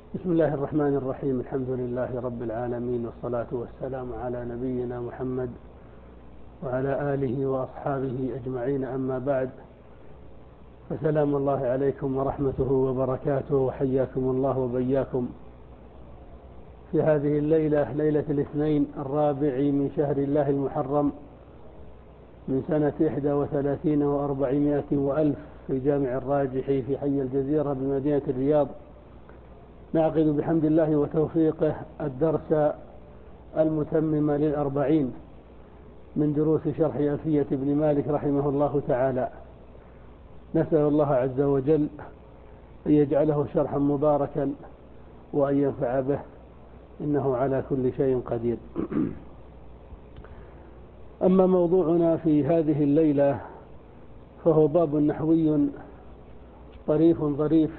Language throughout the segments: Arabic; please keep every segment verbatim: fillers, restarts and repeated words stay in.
بسم الله الرحمن الرحيم. الحمد لله رب العالمين، والصلاة والسلام على نبينا محمد وعلى آله وأصحابه أجمعين، أما بعد، فسلام الله عليكم ورحمته وبركاته، وحياكم الله وبياكم في هذه الليلة، ليلة الاثنين الرابع من شهر الله المحرم من سنة إحدى وثلاثين وأربعمائة وألف في جامع الراجح في حي الجزيرة بمدينة الرياض. نعقد بحمد الله وتوفيقه الدرس المتمم للأربعين من دروس شرح ألفية ابن مالك رحمه الله تعالى. نسأل الله عز وجل أن يجعله شرحا مباركا وأن ينفع به، إنه على كل شيء قدير. أما موضوعنا في هذه الليلة فهو باب نحوي طريف ظريف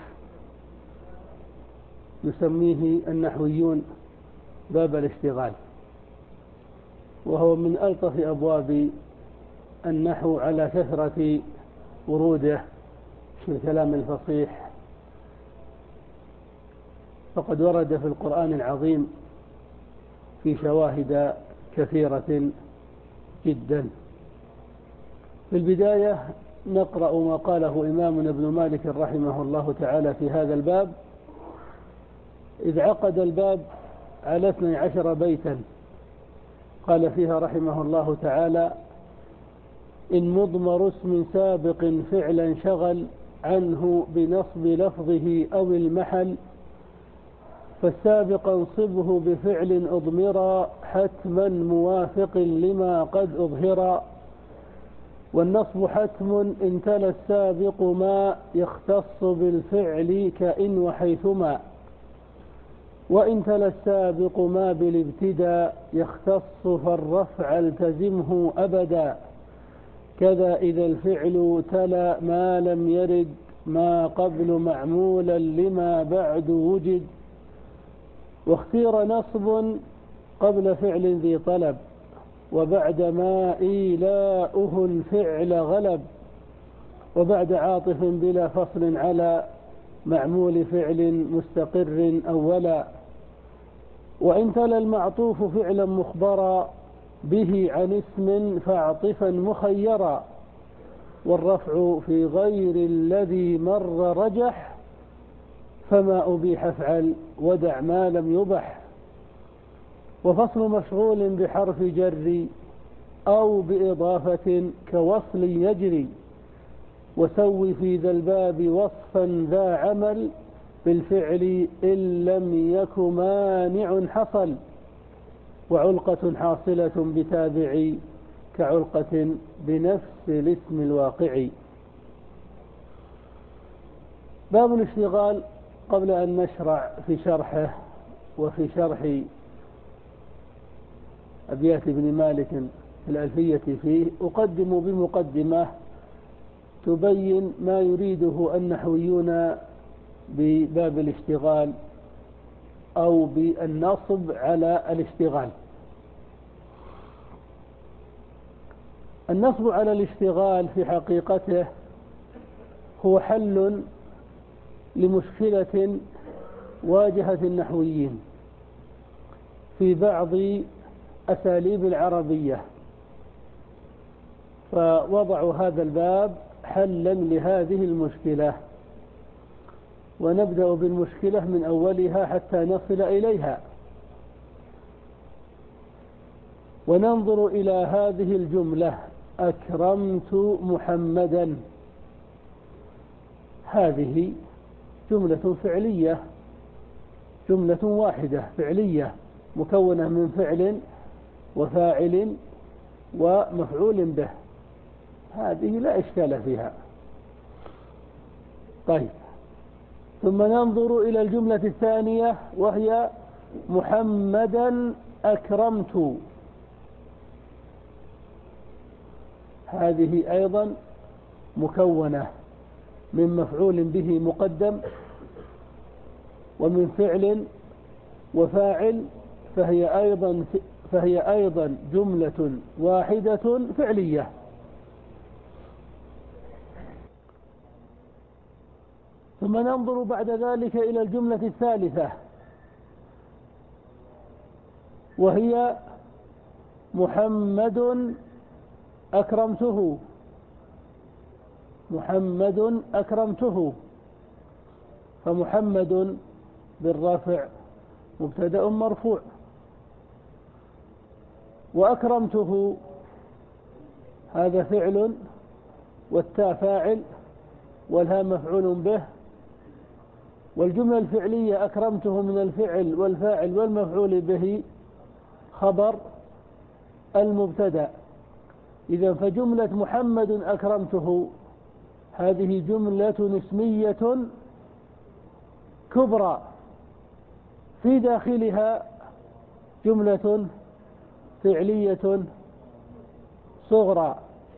يسميه النحويون باب الاشتغال، وهو من ألطف أبواب النحو على كثرة وروده في الكلام الفصيح، فقد ورد في القرآن العظيم في شواهد كثيرة جدا. في البداية نقرأ ما قاله إمامنا ابن مالك رحمه الله تعالى في هذا الباب، إذ عقد الباب على اثني عشر بيتا، قال فيها رحمه الله تعالى: إن مضمر اسم سابق فعلا شغل عنه بنصب لفظه أو المحل، فالسابق انصبه بفعل أضمرا حتما موافق لما قد أظهرا، والنصب حتم إن تلا السابق ما يختص بالفعل كإن وحيثما، وإن تلا السابق ما بالابتداء يختص فالرفع التزمه أبدا، كذا إذا الفعل تلا ما لم يرد ما قبل معمولا لما بعد وجد، واختير نصب قبل فعل ذي طلب وبعد ما إيلاؤه الفعل غلب، وبعد عاطف بلا فصل على معمول فعل مستقر أولا، وإن تلا المعطوف فعلا مخبرا به عن اسم فاعطفا مخيرا، والرفع في غير الذي مر رجح، فما أبيح افعل ودع ما لم يبح، وفصل مشغول بحرف جر أو بإضافة كوصل يجري، وسوي في ذا الباب وصفا ذا عمل بالفعل إن لم يك مانع حصل، وعلقة حاصلة بتابع كعلقة بنفس الاسم الواقع. باب الاشتغال، قبل أن نشرع في شرحه وفي شرح أبيات ابن مالك في الألفية فيه، أقدم بمقدمة تبين ما يريده النحويون بباب الاشتغال أو بالنصب على الاشتغال. النصب على الاشتغال في حقيقته هو حل لمشكلة واجهت النحويين في بعض أساليب العربية، فوضعوا هذا الباب حلا لهذه المشكلة، ونبدأ بالمشكلة من أولها حتى نصل إليها، وننظر إلى هذه الجملة: أكرمت محمدا. هذه جملة فعلية، جملة واحدة فعلية مكونة من فعل وفاعل ومفعول به، هذه لا إشكال فيها. طيب، ثم ننظر إلى الجملة الثانية وهي محمدا أكرمت. هذه أيضا مكونة من مفعول به مقدم ومن فعل وفاعل، فهي أيضا فهي أيضا جملة واحدة فعلية. ثم ثم ننظر بعد ذلك إلى الجملة الثالثة، وهي محمد أكرمته. محمد أكرمته، فمحمد بالرفع مبتدأ مرفوع، وأكرمته هذا فعل، والتاء فاعل، والهاء مفعول به، والجملة الفعلية أكرمته من الفعل والفاعل والمفعول به خبر المبتدأ. إذا فجملة محمد أكرمته هذه جملة اسمية كبرى، في داخلها جملة فعلية صغرى.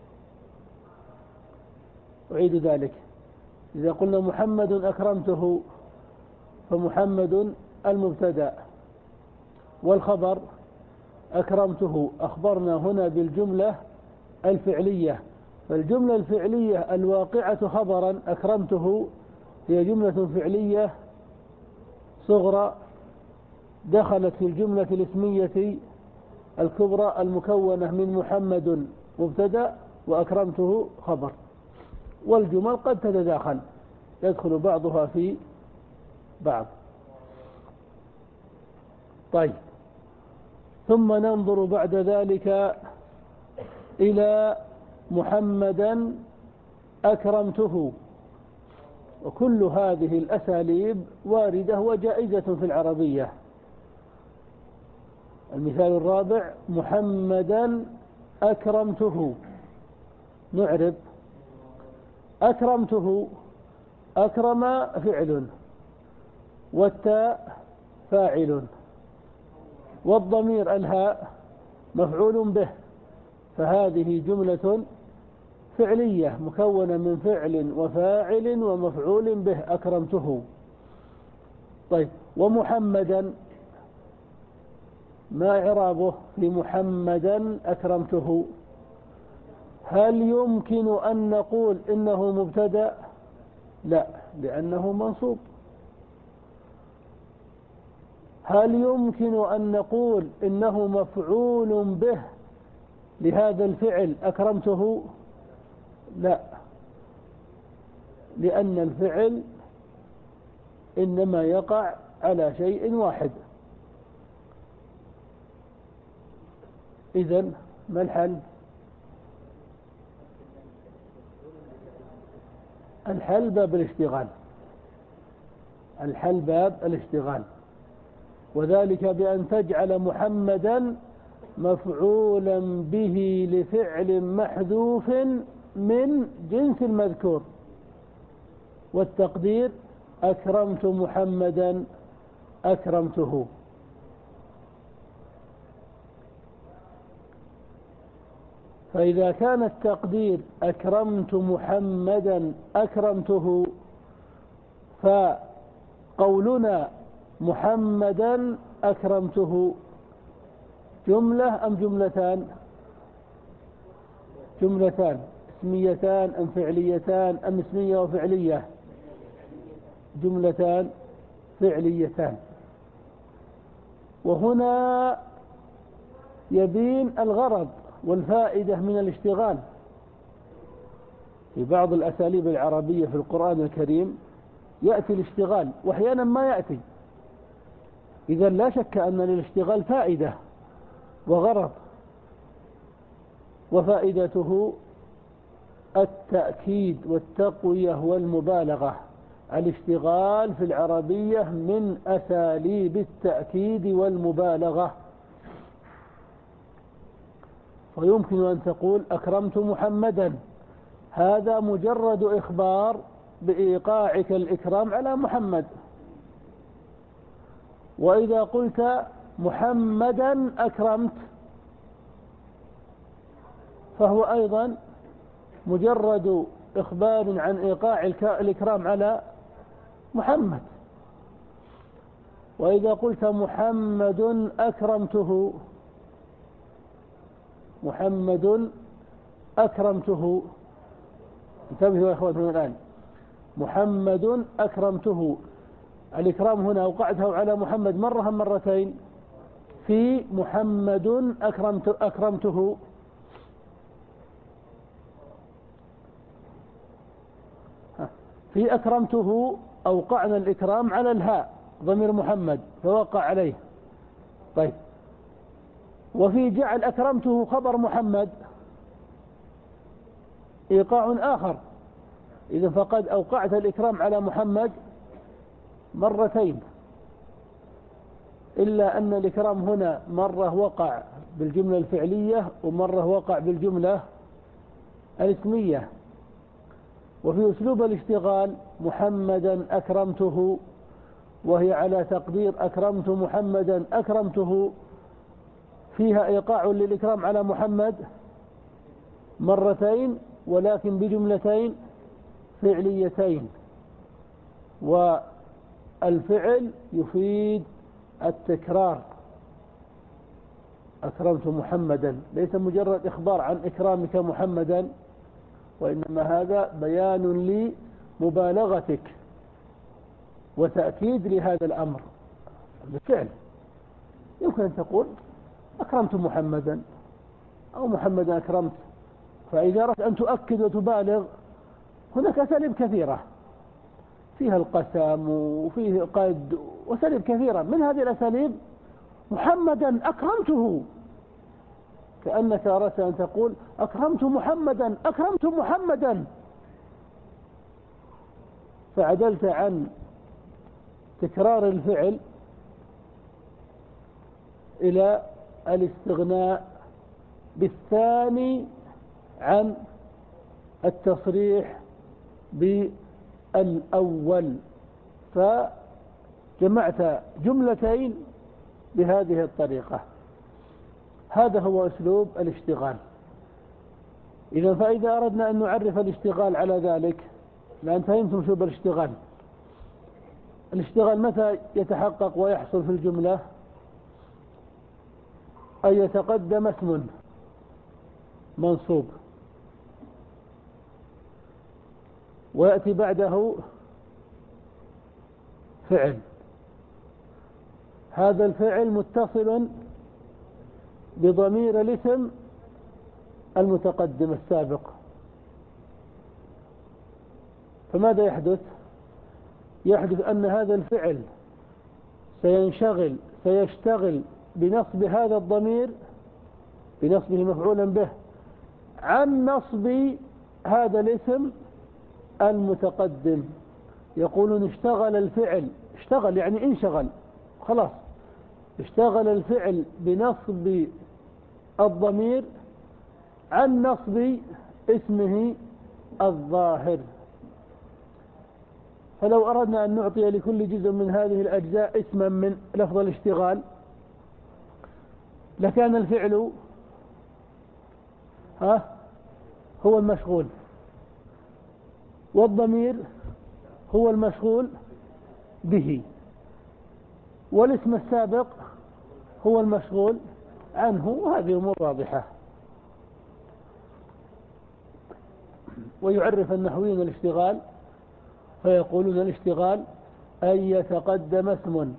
أعيد ذلك: إذا قلنا محمد أكرمته فمحمد المبتدأ، والخبر أكرمته. أخبرنا هنا بالجملة الفعلية، فالجملة الفعلية الواقعة خبرا أكرمته هي جملة فعلية صغرى دخلت في الجملة الاسمية الكبرى المكونة من محمد مبتدأ وأكرمته خبر. والجمل قد تتداخل، يدخل بعضها في بعض. طيب، ثم ننظر بعد ذلك إلى محمدا أكرمته. وكل هذه الأساليب واردة وجائزة في العربية. المثال الرابع: محمدا أكرمته. نعرب: أكرمته، أكرم فعل، والتاء فاعل، والضمير الهاء مفعول به، فهذه جملة فعلية مكونة من فعل وفاعل ومفعول به أكرمته. طيب، ومحمدا ما إعرابه لمحمدا أكرمته؟ هل يمكن أن نقول إنه مبتدأ؟ لا، لأنه منصوب. هل يمكن أن نقول إنه مفعول به لهذا الفعل أكرمته؟ لا، لأن الفعل إنما يقع على شيء واحد. إذن ما الحل؟ الحل باب الاشتغال. الحل باب الاشتغال، وذلك بأن تجعل محمدا مفعولا به لفعل محذوف من جنس المذكور، والتقدير أكرمت محمدا أكرمته. فإذا كان التقدير أكرمت محمدا أكرمته، فقولنا محمدا أكرمته جملة أم جملتان؟ جملتان. اسميتان أم فعليتان أم اسمية وفعلية؟ جملتان فعليتان. وهنا يبين الغرض والفائدة من الاشتغال. في بعض الأساليب العربية في القرآن الكريم يأتي الاشتغال وأحيانا ما يأتي. إذا لا شك أن للاشتغال فائدة وغرض، وفائدته التأكيد والتقوية والمبالغة. الاشتغال في العربية من أساليب التأكيد والمبالغة. فيمكن أن تقول أكرمت محمدا، هذا مجرد إخبار بإيقاعك الإكرام على محمد. وإذا قلت محمدا أكرمت فهو أيضا مجرد إخبار عن إيقاع الإكرام على محمد. وإذا قلت محمد أكرمته، محمد أكرمته، انتبهوا يا أخواننا الآن، محمد أكرمته. الإكرام هنا أوقعته على محمد مرة أم مرتين؟ في محمد أكرمت أكرمته. في أكرمته أوقعنا الإكرام على الهاء ضمير محمد فوقع عليه. طيب، وفي جعل أكرمته خبر محمد إيقاع آخر. إذا فقد أوقعت الإكرام على محمد مرتين، إلا أن الإكرام هنا مرة وقع بالجملة الفعلية ومرة وقع بالجملة الاسمية. وفي أسلوب الاشتغال محمدا أكرمته، وهي على تقدير أكرمت محمدا أكرمته، فيها إيقاع للإكرام على محمد مرتين ولكن بجملتين فعليتين، والفعل يفيد التكرار. أكرمت محمدا ليس مجرد إخبار عن إكرامك محمدا، وإنما هذا بيان لمبالغتك وتأكيد لهذا الأمر بالفعل. يمكن أن تقول أكرمت محمدا أو محمدا أكرمت، فإذا أردت أن تؤكد وتبالغ هناك أساليب كثيرة فيها القسم وفيه قد وأساليب كثيرة. من هذه الأساليب محمدا أكرمته، كأنك أردت أن تقول أكرمت محمدا أكرمت محمدا، فعدلت عن تكرار الفعل إلى الاستغناء بالثاني عن التصريح بالأول، فجمعت جملتين بهذه الطريقة. هذا هو أسلوب الاشتغال. إذا فإذا أردنا أن نعرف الاشتغال على ذلك، لأن فهمتم أسلوب الاشتغال. الاشتغال متى يتحقق ويحصل في الجملة؟ أن يتقدم اسم منصوب ويأتي بعده فعل، هذا الفعل متصل بضمير الاسم المتقدم السابق. فماذا يحدث؟ يحدث أن هذا الفعل سينشغل سيشتغل بنصب هذا الضمير، بنصبه مفعولا به، عن نصب هذا الاسم المتقدم. يقولون اشتغل الفعل، اشتغل يعني انشغل، خلاص اشتغل الفعل بنصب الضمير عن نصب اسمه الظاهر. فلو أردنا أن نعطي لكل جزء من هذه الأجزاء اسما من لفظ الاشتغال لكان الفعل ها هو المشغول، والضمير هو المشغول به، والاسم السابق هو المشغول عنه. وهذه أمور واضحة. ويعرف النحويون الاشتغال فيقولون الاشتغال أن يتقدم اسم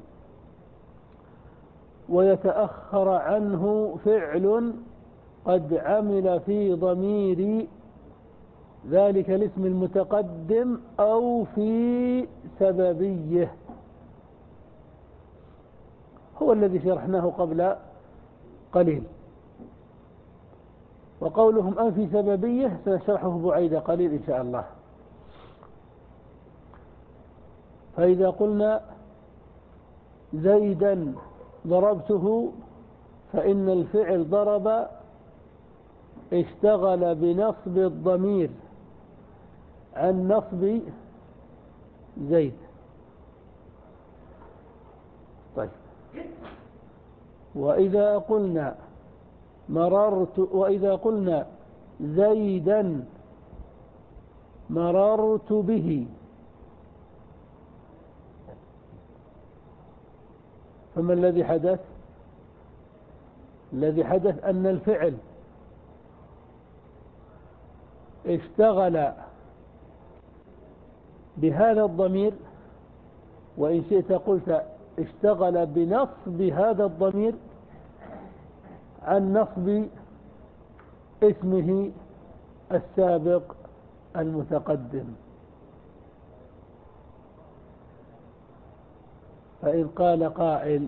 ويتأخر عنه فعل قد عمل في ضمير ذلك الاسم المتقدم أو في سببيه. هو الذي شرحناه قبل قليل. وقولهم أن في سببيه سنشرحه بعيد قليل إن شاء الله. فإذا قلنا زيدا ضربته، فإن الفعل ضرب اشتغل بنصب الضمير عن نصب زيد. طيب، وإذا قلنا مررت وإذا قلنا زيدا مررت به، فما الذي حدث؟ الذي حدث أن الفعل اشتغل بهذا الضمير، وإن شئت قلت اشتغل بنصب هذا الضمير عن نصب اسمه السابق المتقدم. فإن قال قائل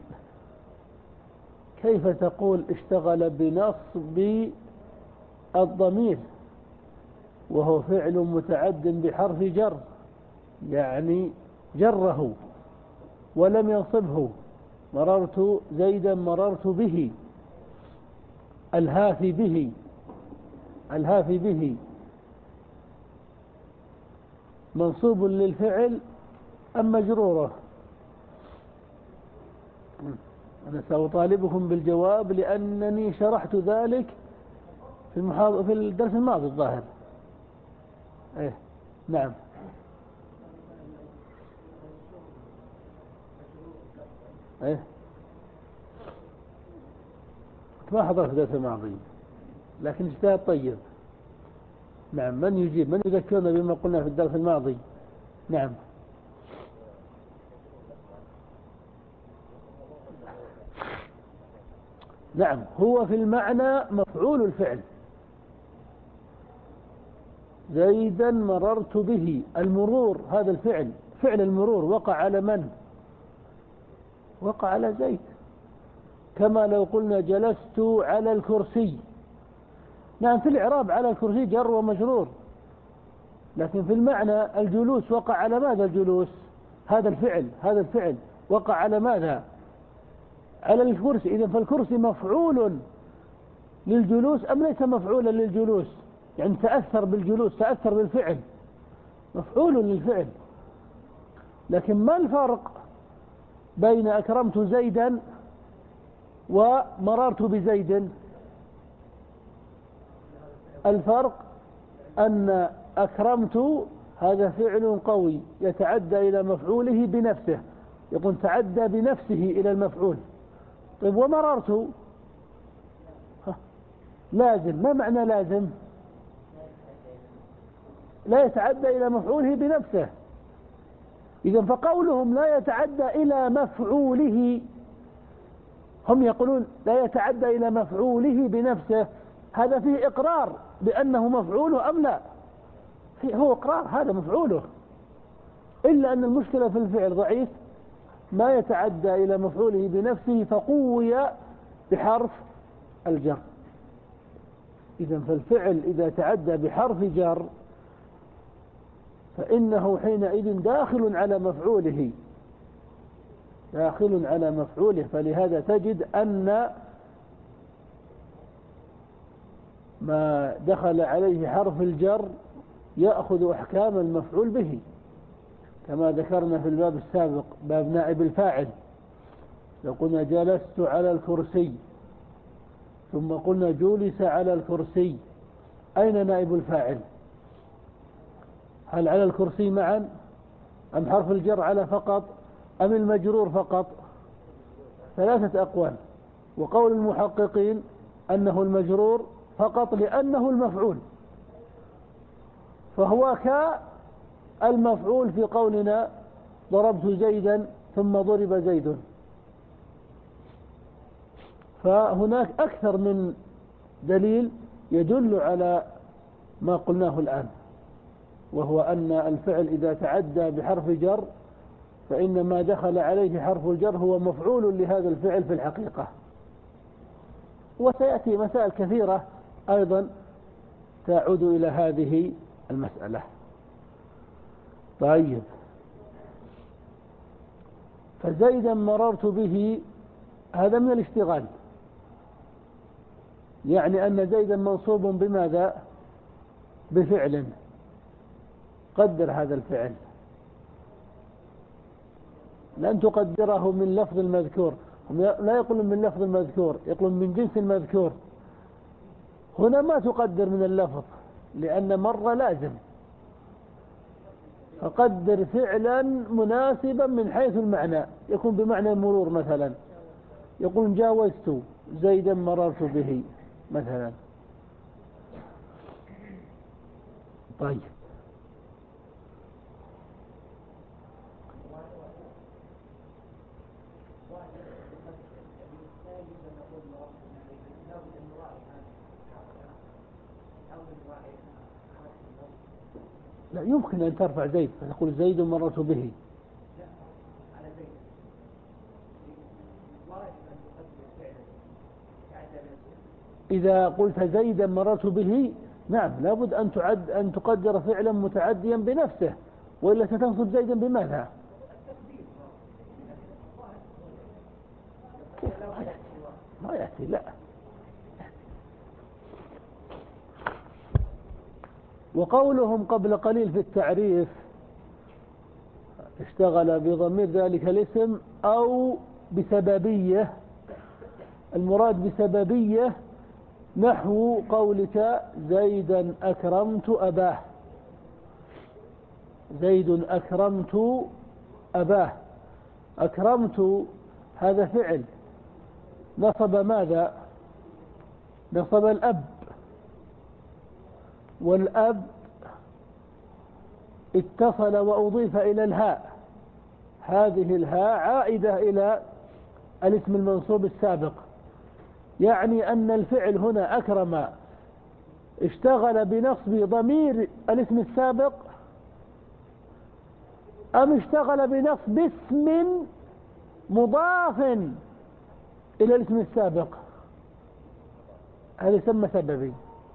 كيف تقول اشتغل بنصب الضمير وهو فعل متعد بحرف جر، يعني جره ولم ينصبه؟ مررت زيدا مررت به، الهافي به، الهافي به منصوب للفعل أم مجروره؟ أنا سأطالبكم بالجواب لأنني شرحت ذلك في المحاضرة في الدرس الماضي الظاهر. إيه نعم. إيه ما حضرت الدرس الماضي لكن اجتهاد طيب. نعم، من يجيب؟ من يذكرنا بما قلنا في الدرس الماضي؟ نعم. نعم، هو في المعنى مفعول الفعل. زيدا مررت به، المرور هذا الفعل، فعل المرور وقع على من؟ وقع على زيد. كما لو قلنا جلست على الكرسي. نعم، في الإعراب على الكرسي جر ومجرور، لكن في المعنى الجلوس وقع على ماذا؟ الجلوس هذا الفعل، هذا الفعل وقع على ماذا؟ على الكرسي. إذن فالكرسي مفعول للجلوس أم ليس مفعولا للجلوس؟ يعني تأثر بالجلوس، تأثر بالفعل، مفعول للفعل. لكن ما الفرق بين أكرمت زيدا ومررت بزيد؟ الفرق أن أكرمت هذا فعل قوي يتعدى إلى مفعوله بنفسه، يكون تعدى بنفسه إلى المفعول. طيب ومررت لازم، ما معنى لازم؟ لا يتعدى إلى مفعوله بنفسه. إذن فقولهم لا يتعدى إلى مفعوله، هم يقولون لا يتعدى إلى مفعوله بنفسه، هذا فيه إقرار بأنه مفعوله أم لا؟ هو إقرار هذا مفعوله، إلا أن المشكلة في الفعل ضعيف، ما يتعدى إلى مفعوله بنفسه فقوي بحرف الجر. إذن فالفعل إذا تعدى بحرف جر فإنه حينئذ داخل على مفعوله، داخل على مفعوله. فلهذا تجد أن ما دخل عليه حرف الجر يأخذ أحكام المفعول به، كما ذكرنا في الباب السابق باب نائب الفاعل. لو قلنا جلست على الكرسي ثم قلنا جلس على الكرسي، أين نائب الفاعل؟ هل على الكرسي معا أم حرف الجر على فقط أم المجرور فقط؟ ثلاثة أقوال، وقول المحققين أنه المجرور فقط لأنه المفعول، فهو كالمفعول في قولنا ضربت زيدا ثم ضرب زيد. فهناك أكثر من دليل يدل على ما قلناه الآن، وهو أن الفعل إذا تعدى بحرف جر فإن ما دخل عليه حرف الجر هو مفعول لهذا الفعل في الحقيقة. وسيأتي مسائل كثيرة أيضا تعود إلى هذه المسألة. طيب، فزيدا مررت به هذا من الاشتغال، يعني أن زيدا منصوب بماذا؟ بفعل. قدر هذا الفعل، لن تقدره من لفظ المذكور، لا يقولون من لفظ المذكور، يقولون من جنس المذكور. هنا ما تقدر من اللفظ لأن مر لازم، فقدر فعلا مناسبا من حيث المعنى، يكون بمعنى المرور مثلا، يقول جاوزت زيدا مررت به مثلا. طيب، لا يمكن أن ترفع زيد فتقول زيد مررت به. إذا قلت زيدا مررت به نعم لابد أن تعد أن تقدر فعلا متعديا بنفسه، وإلا ستنصب زيدا بماذا؟ ما يأتي لا. وقولهم قبل قليل في التعريف اشتغل بضمير ذلك الاسم أو بسببية، المراد بسببية نحو قولك زيدا أكرمت أباه، زيد أكرمت أباه. أكرمت هذا فعل نصب ماذا؟ نصب الأب، والأب اتصل وأضيف إلى الهاء، هذه الهاء عائدة إلى الاسم المنصوب السابق، يعني أن الفعل هنا أكرم اشتغل بنصب ضمير الاسم السابق أم اشتغل بنصب اسم مضاف إلى الاسم السابق؟ هذا يسمى سببي.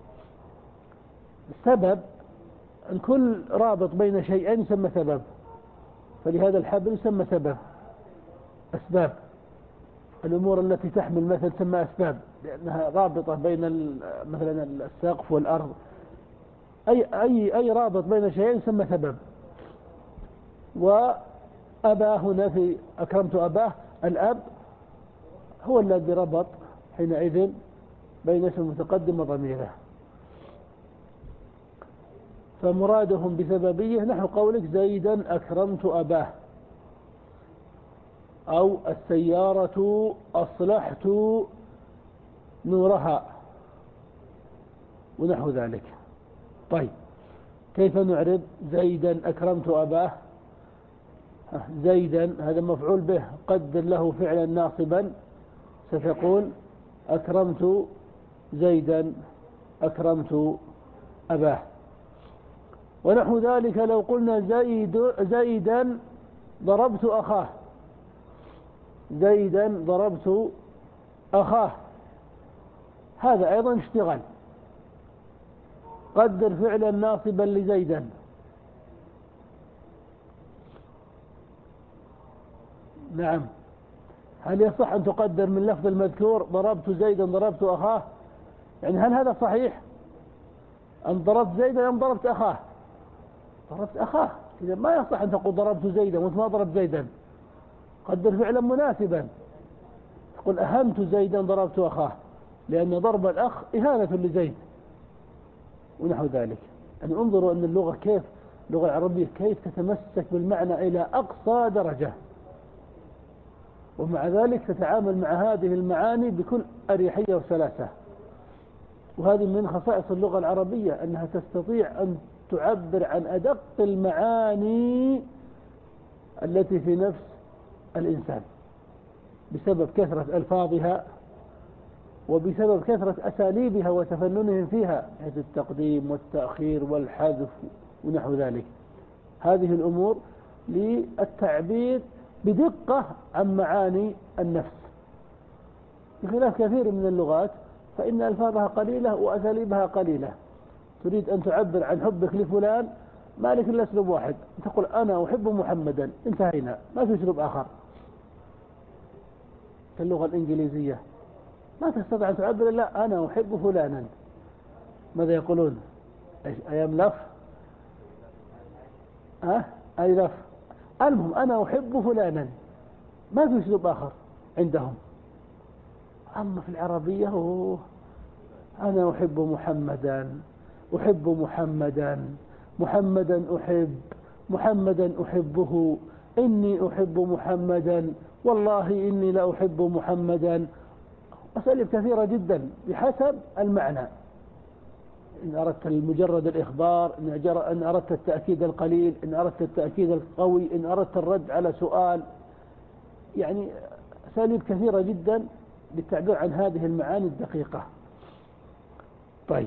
السبب أن كل رابط بين شيئين يسمى سبب، فلهذا الحبل يسمى سبب. أسباب الأمور التي تحمل مثل تسمى أسباب، لأنها رابطة بين مثلا السقف والأرض، أي أي أي رابط بين شيئين يسمى سبب. وأباه هنا في أكرمت أباه، الأب هو الذي ربط حينئذ بين اسم المتقدم وضميره. فمرادهم بسببية نحو قولك زيدا أكرمت أباه، أو السيارة أصلحت نورها ونحو ذلك. طيب كيف نعرب زيدا أكرمت أباه؟ زيدا هذا مفعول به قدر له فعلا ناصبا، ستقول أكرمت زيدا أكرمت أباه. ونحو ذلك لو قلنا زيد زيدا ضربت أخاه، زيدا ضربت أخاه، هذا أيضا اشتغل، قدر فعلا ناصبا لزيدا. نعم، هل يصح أن تقدر من لفظ المذكور ضربت زيدا ضربت أخاه؟ يعني هل هذا صحيح أن ضربت زيدا أم ضربت أخاه؟ ضربت أخاه، إذا ما يصح أن تقول ضربت زيدا وأنت ما ضربت زيدا، قدر فعلا مناسبا، تقول أهنت زيدا ضربت أخاه، لأن ضرب الأخ إهانة لزيد ونحو ذلك. يعني انظروا أن اللغة كيف، اللغة العربية كيف تتمسك بالمعنى إلى أقصى درجة، ومع ذلك تتعامل مع هذه المعاني بكل أريحية وسلاسة. وهذه من خصائص اللغة العربية أنها تستطيع أن تعبر عن أدق المعاني التي في نفس الإنسان بسبب كثرة ألفاظها وبسبب كثرة أساليبها وتفننهم فيها، حيث التقديم والتأخير والحذف ونحو ذلك. هذه الأمور للتعبير بدقة عن معاني النفس، بخلاف كثير من اللغات فإن ألفاظها قليلة وأساليبها قليلة. تريد أن تعبر عن حبك لفلان ما لك إلا أسلوب واحد، تقول أنا أحب محمدا، انتهينا، ما في أسلوب آخر. في اللغة الإنجليزية ما تستطيع أن تعبر إلا أنا أحب فلانا، ماذا يقولون؟ I am love أه؟ I love، المهم أنا أحب فلانا، ما في أسلوب آخر عندهم. أما في العربية أوه، أنا أحب محمدا، أحب محمدا، محمدا أحب، محمدا أحبه، إني أحب محمدا، والله إني لا أحب محمدا. أساليب كثيرة جدا بحسب المعنى، إن أردت مجرد الإخبار، إن أردت التأكيد القليل، إن أردت التأكيد القوي، إن أردت الرد على سؤال، يعني أساليب كثيرة جدا للتعبير عن هذه المعاني الدقيقة. طيب،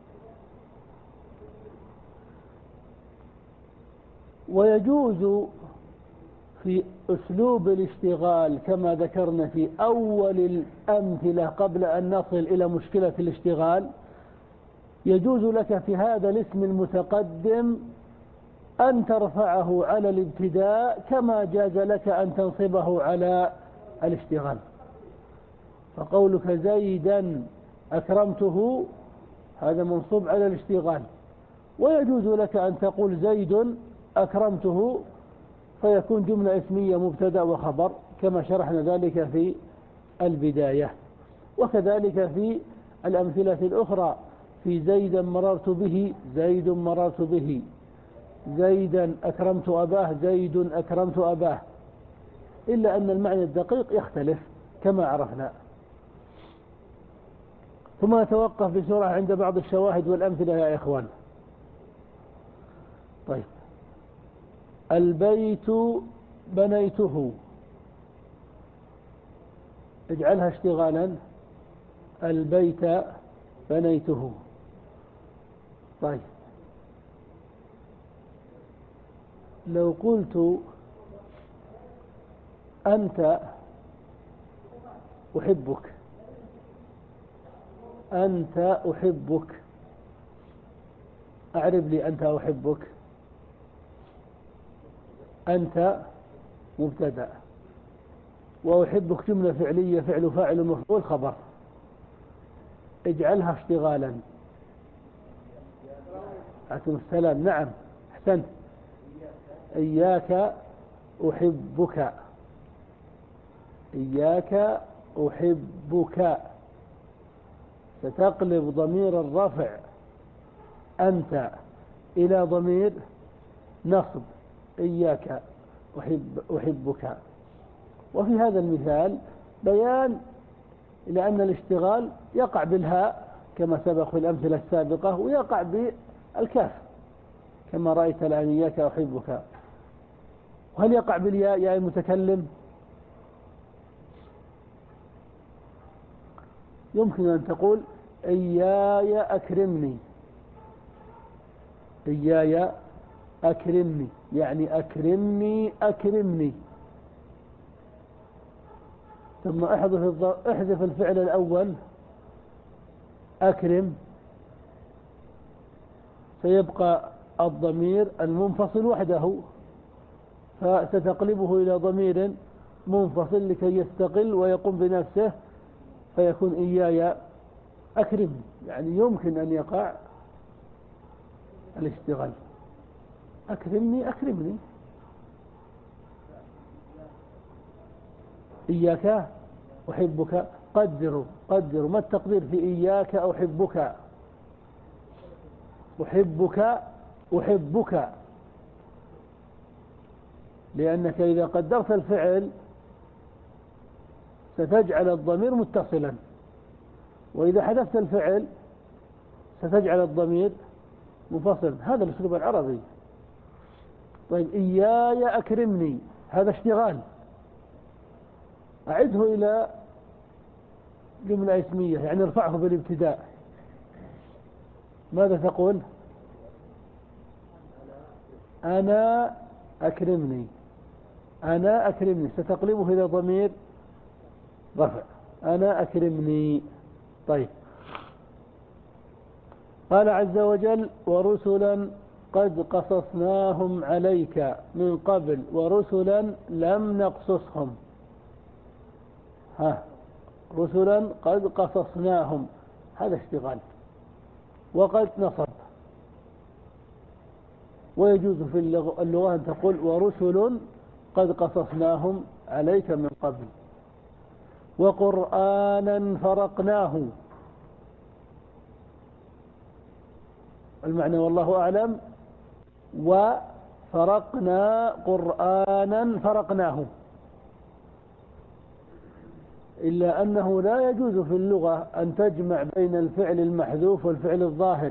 ويجوز في أسلوب الاشتغال كما ذكرنا في أول الأمثلة قبل أن نصل إلى مشكلة الاشتغال، يجوز لك في هذا الاسم المتقدم أن ترفعه على الابتداء كما جاز لك أن تنصبه على الاشتغال. فقولك زيدا أكرمته هذا منصوب على الاشتغال، ويجوز لك أن تقول زيد أكرمته فيكون جملة اسمية مبتدأ وخبر كما شرحنا ذلك في البداية. وكذلك في الأمثلة الأخرى، في زيدا مررت به زيد مررت به، زيدا أكرمت أباه زيد أكرمت أباه، إلا أن المعنى الدقيق يختلف كما عرفنا. ثم نتوقف بسرعة عند بعض الشواهد والأمثلة يا إخوان. طيب، البيت بنيته اجعلها اشتغالا، البيت بنيته. طيب، لو قلت أنت أحبك، أنت أحبك، أعرب لي أنت أحبك. أنت مبتدأ، وأحبك جملة فعلية فعل فاعل مفعول خبر، اجعلها اشتغالا. عليكم السلام، نعم أحسنت. إياك أحبك، إياك أحبك، ستقلب ضمير الرفع أنت إلى ضمير نصب إياك أحب أحبك. وفي هذا المثال بيان إلى أن الاشتغال يقع بالهاء كما سبق في الأمثلة السابقة، ويقع بالكاف كما رأيت الآن إياك أحبك. وهل يقع بالياء يا المتكلم؟ يمكن أن تقول إياي أكرمني، إياي أكرمني يعني أكرمني أكرمني. ثم احذف احذف الفعل الأول أكرم، سيبقى الضمير المنفصل وحده، فستقلبه إلى ضمير منفصل لكي يستقل ويقوم بنفسه، فيكون إياي أكرمني. يعني يمكن أن يقع الاشتغال، أكرمني أكرمني. إياك أحبك، قدروا قدروا ما التقدير في إياك أحبك؟ أحبك أحبك، لأنك إذا قدرت الفعل ستجعل الضمير متصلا، وإذا حذفت الفعل ستجعل الضمير منفصلا. هذا الأسلوب العربي. طيب، إياي أكرمني هذا اشتغال، أعده إلى جملة اسمية يعني ارفعه بالابتداء. ماذا تقول؟ أنا أكرمني، أنا أكرمني، ستقلبه إلى ضمير رفع أنا أكرمني. طيب، قال عز وجل ورسلا قد قصصناهم عليك من قبل ورسلا لم نقصصهم. ها، رسلا قد قصصناهم هذا اشتغال، وقد نصب. ويجوز في اللغة أن تقول ورسل قد قصصناهم عليك من قبل، وقرآنا فرقناه. المعنى والله أعلم، وفرقنا قرآنا فرقناه، إلا أنه لا يجوز في اللغة أن تجمع بين الفعل المحذوف والفعل الظاهر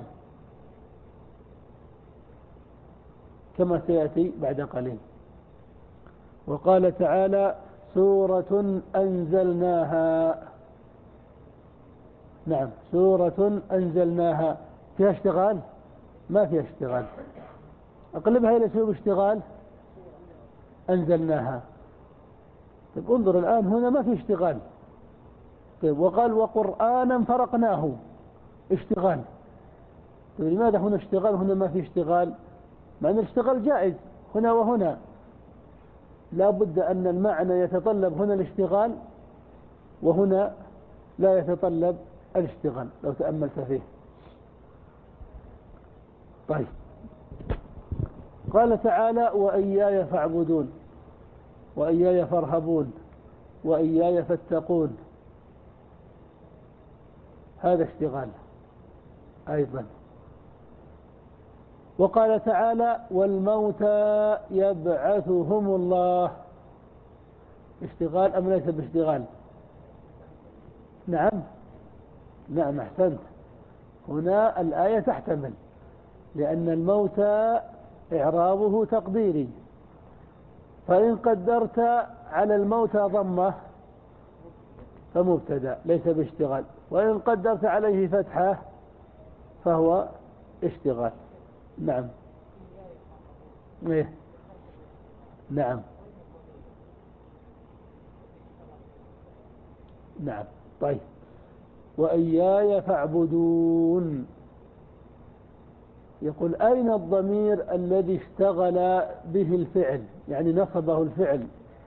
كما سيأتي بعد قليل. وقال تعالى سورة أنزلناها. نعم، سورة أنزلناها فيها اشتغال؟ ما فيها اشتغال. أقلبها إلى اسلوب اشتغال، أنزلناها. طيب انظر الآن هنا ما في اشتغال. طيب وقال وقرآنا فرقناه، اشتغال. طيب لماذا هنا اشتغال هنا ما في اشتغال؟ مع أن الاشتغال جائز هنا وهنا. لا بد أن المعنى يتطلب هنا الاشتغال وهنا لا يتطلب الاشتغال لو تأملت فيه. طيب قال تعالى وإياي فاعبدون وإياي فارهبون وإياي فاتقون، هذا اشتغال أيضا. وقال تعالى والموتى يبعثهم الله، اشتغال أم ليس باشتغال؟ نعم نعم أحسنت، هنا الآية تحتمل، لأن الموتى إعرابه تقديري، فإن قدرت على الموتى ضمه فمبتدأ ليس باشتغال، وإن قدرت عليه فتحة فهو اشتغال. نعم إيه؟ نعم نعم. طيب وإياي فاعبدون، يقول أين الضمير الذي اشتغل به الفعل، يعني نصبه الفعل؟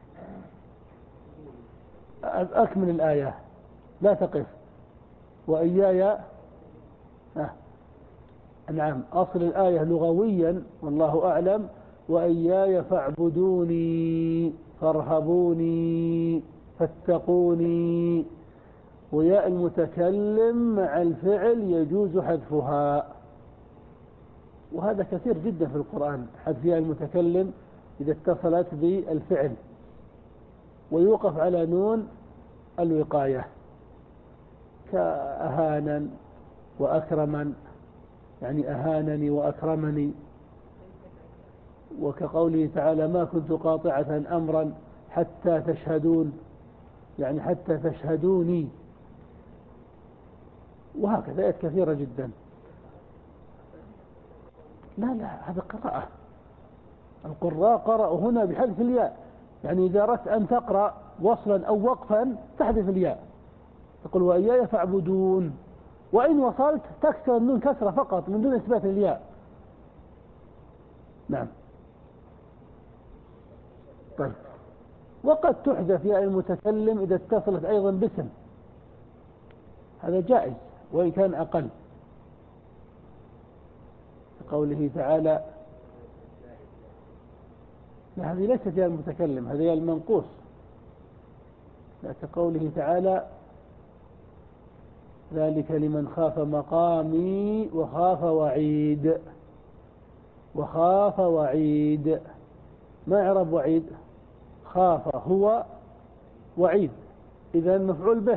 أكمل الآية لا تقف. وإياي آه. نعم، أصل الآية لغويا والله أعلم وإياي فاعبدوني فارهبوني فاتقوني، وياء المتكلم مع الفعل يجوز حذفها، وهذا كثير جدا في القرآن، حذف ياء المتكلم إذا اتصلت بالفعل، ويوقف على نون الوقاية كأهانا وأكرما، يعني أهانني وأكرمني. وكقوله تعالى ما كنت قاطعة أمرا حتى تشهدون، يعني حتى تشهدوني. وهكذا آيات كثيرة جدا. لا لا هذا قراءة، القراء قرأوا هنا بحذف الياء، يعني إذا أردت أن تقرأ وصلا أو وقفا تحذف الياء، تقول وإياي فاعبدون، وإن وصلت تكسر النون كسرة فقط من دون إثبات الياء. نعم. طيب وقد تحذف ياء المتكلم إذا اتصلت أيضا باسم، هذا جائز وإن كان أقل، قوله تعالى لا هذه ليست ياء المتكلم، هذه ياء المنقوص، كقوله تعالى ذلك لمن خاف مقامي وخاف وعيد، وخاف وعيد، ما إعراب وعيد؟ خاف هو وعيد إذا مفعول به،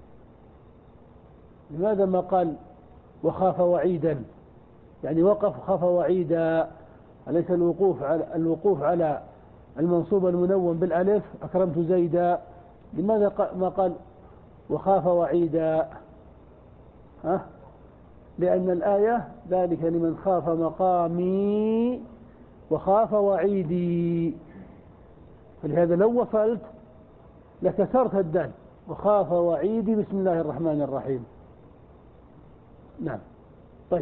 لماذا ما قال وخاف وعيدا؟ يعني وقف خاف وعيدا، أليس الوقوف على الوقوف على المنصوب المنون بالألف أكرمت زيدا، لماذا ما قال وخاف وعيدا؟ ها؟ لأن الآية ذلك لمن خاف مقامي وخاف وعيدي، فلهذا لو وصلت لكسرت الدال وخاف وعيدي بسم الله الرحمن الرحيم. نعم. طيب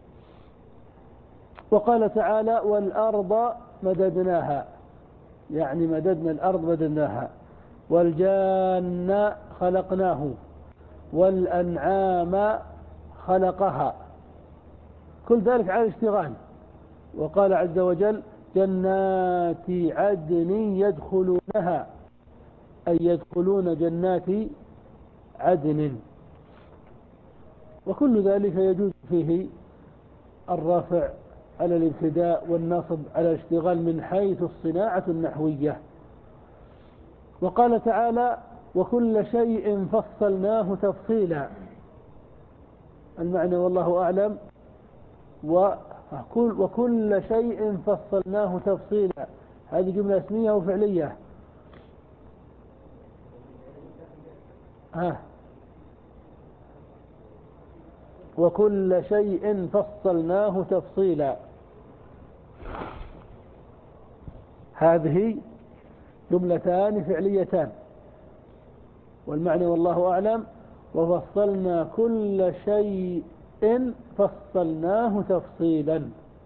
وقال تعالى والأرض مددناها، يعني مددنا الأرض مددناها، والجان خلقناه والأنعام خلقها، كل ذلك على الاشتغال. وقال عز وجل جنات عدن يدخلونها، أي يدخلون جنات عدن، وكل ذلك يجوز فيه الرفع على الابتداء والنصب على الاشتغال من حيث الصناعة النحوية. وقال تعالى وكل شيء فصلناه تفصيلا، المعنى والله أعلم. وكل, وكل شيء فصلناه تفصيلا، هذه جملة اسمية وفعلية. آه. وكل شيء فصلناه تفصيلا. هذه جملتان فعليتان، والمعنى والله أعلم وفصلنا كل شيء فصلناه تفصيلا،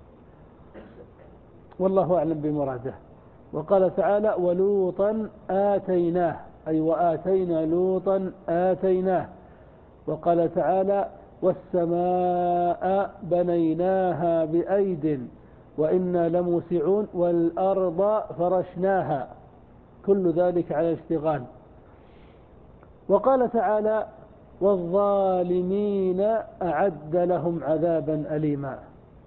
والله أعلم بمراده. وقال تعالى ولوطا آتيناه، أي وآتينا لوطا آتيناه. وقال تعالى والسماء بنيناها بأيد وإنا لموسعون والأرض فرشناها، كل ذلك على الاشتغال. وقال تعالى والظالمين أعد لهم عذابا أليما،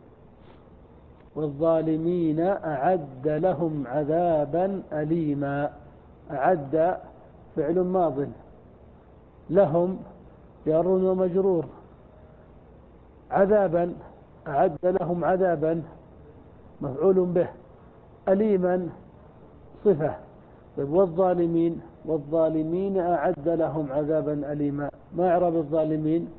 والظالمين أعد لهم عذابا أليما. أعد فعل ماض، لهم جار ومجرور، عذابا أعد لهم عذابا مفعول به، أليما صفة. والظالمين والظالمين أعد لهم عذابا أليما، ما إعراب الظالمين؟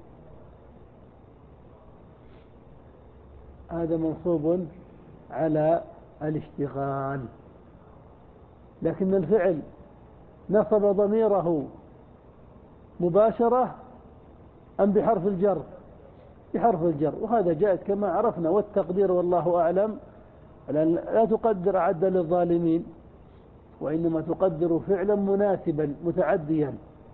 هذا منصوب على الاشتغال، لكن الفعل نصب ضميره مباشرة أم بحرف الجر؟ بحرف الجر، وهذا جاءت كما عرفنا. والتقدير والله أعلم لا تقدر أعد للظالمين، وإنما تقدر فعلا مناسبا متعديا،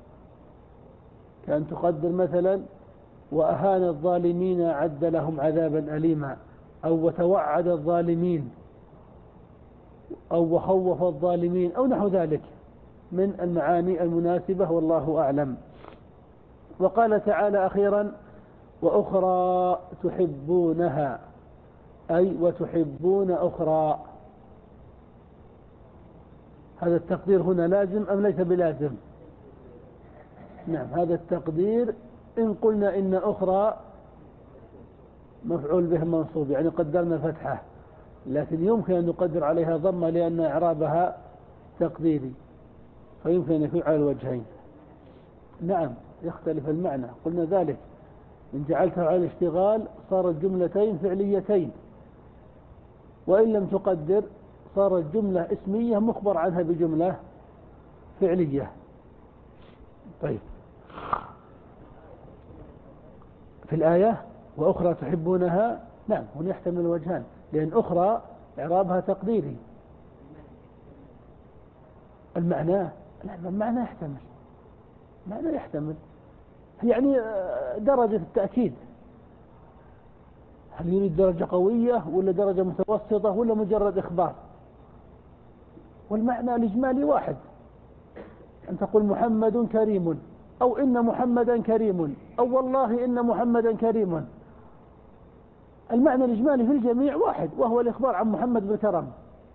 كأن تقدر مثلا وأهان الظالمين أعد لهم عذابا أليما، أو وتوعد الظالمين، أو وخوف الظالمين، أو نحو ذلك من المعاني المناسبة، والله أعلم. وقال تعالى أخيرا وأخرى تحبونها، أي وتحبون أخرى. هذا التقدير هنا لازم أم ليس بلازم؟ نعم، هذا التقدير إن قلنا إن أخرى مفعول به منصوب، يعني قدرنا فتحة، لكن يمكن أن نقدر عليها ضمة لأن إعرابها تقديري، فيمكن أن يكون على الوجهين. نعم، يختلف المعنى، قلنا ذلك. إن جعلتها على الاشتغال صارت جملتين فعليتين، وإن لم تقدر صارت جملة اسمية مخبر عنها بجملة فعلية. طيب، في الآية وأخرى تحبونها، نعم هنا يحتمل الوجهان، لأن أخرى إعرابها تقديري. المعنى لا، المعنى يحتمل، معنى يحتمل يعني درجة التأكيد، هل يريد درجة قوية ولا درجة متوسطة ولا مجرد إخبار؟ والمعنى الإجمالي واحد، أن تقول محمد كريم، أو إن محمدا كريم، أو والله إن محمدا كريم، المعنى الإجمالي في الجميع واحد، وهو الإخبار عن محمد بالكرم،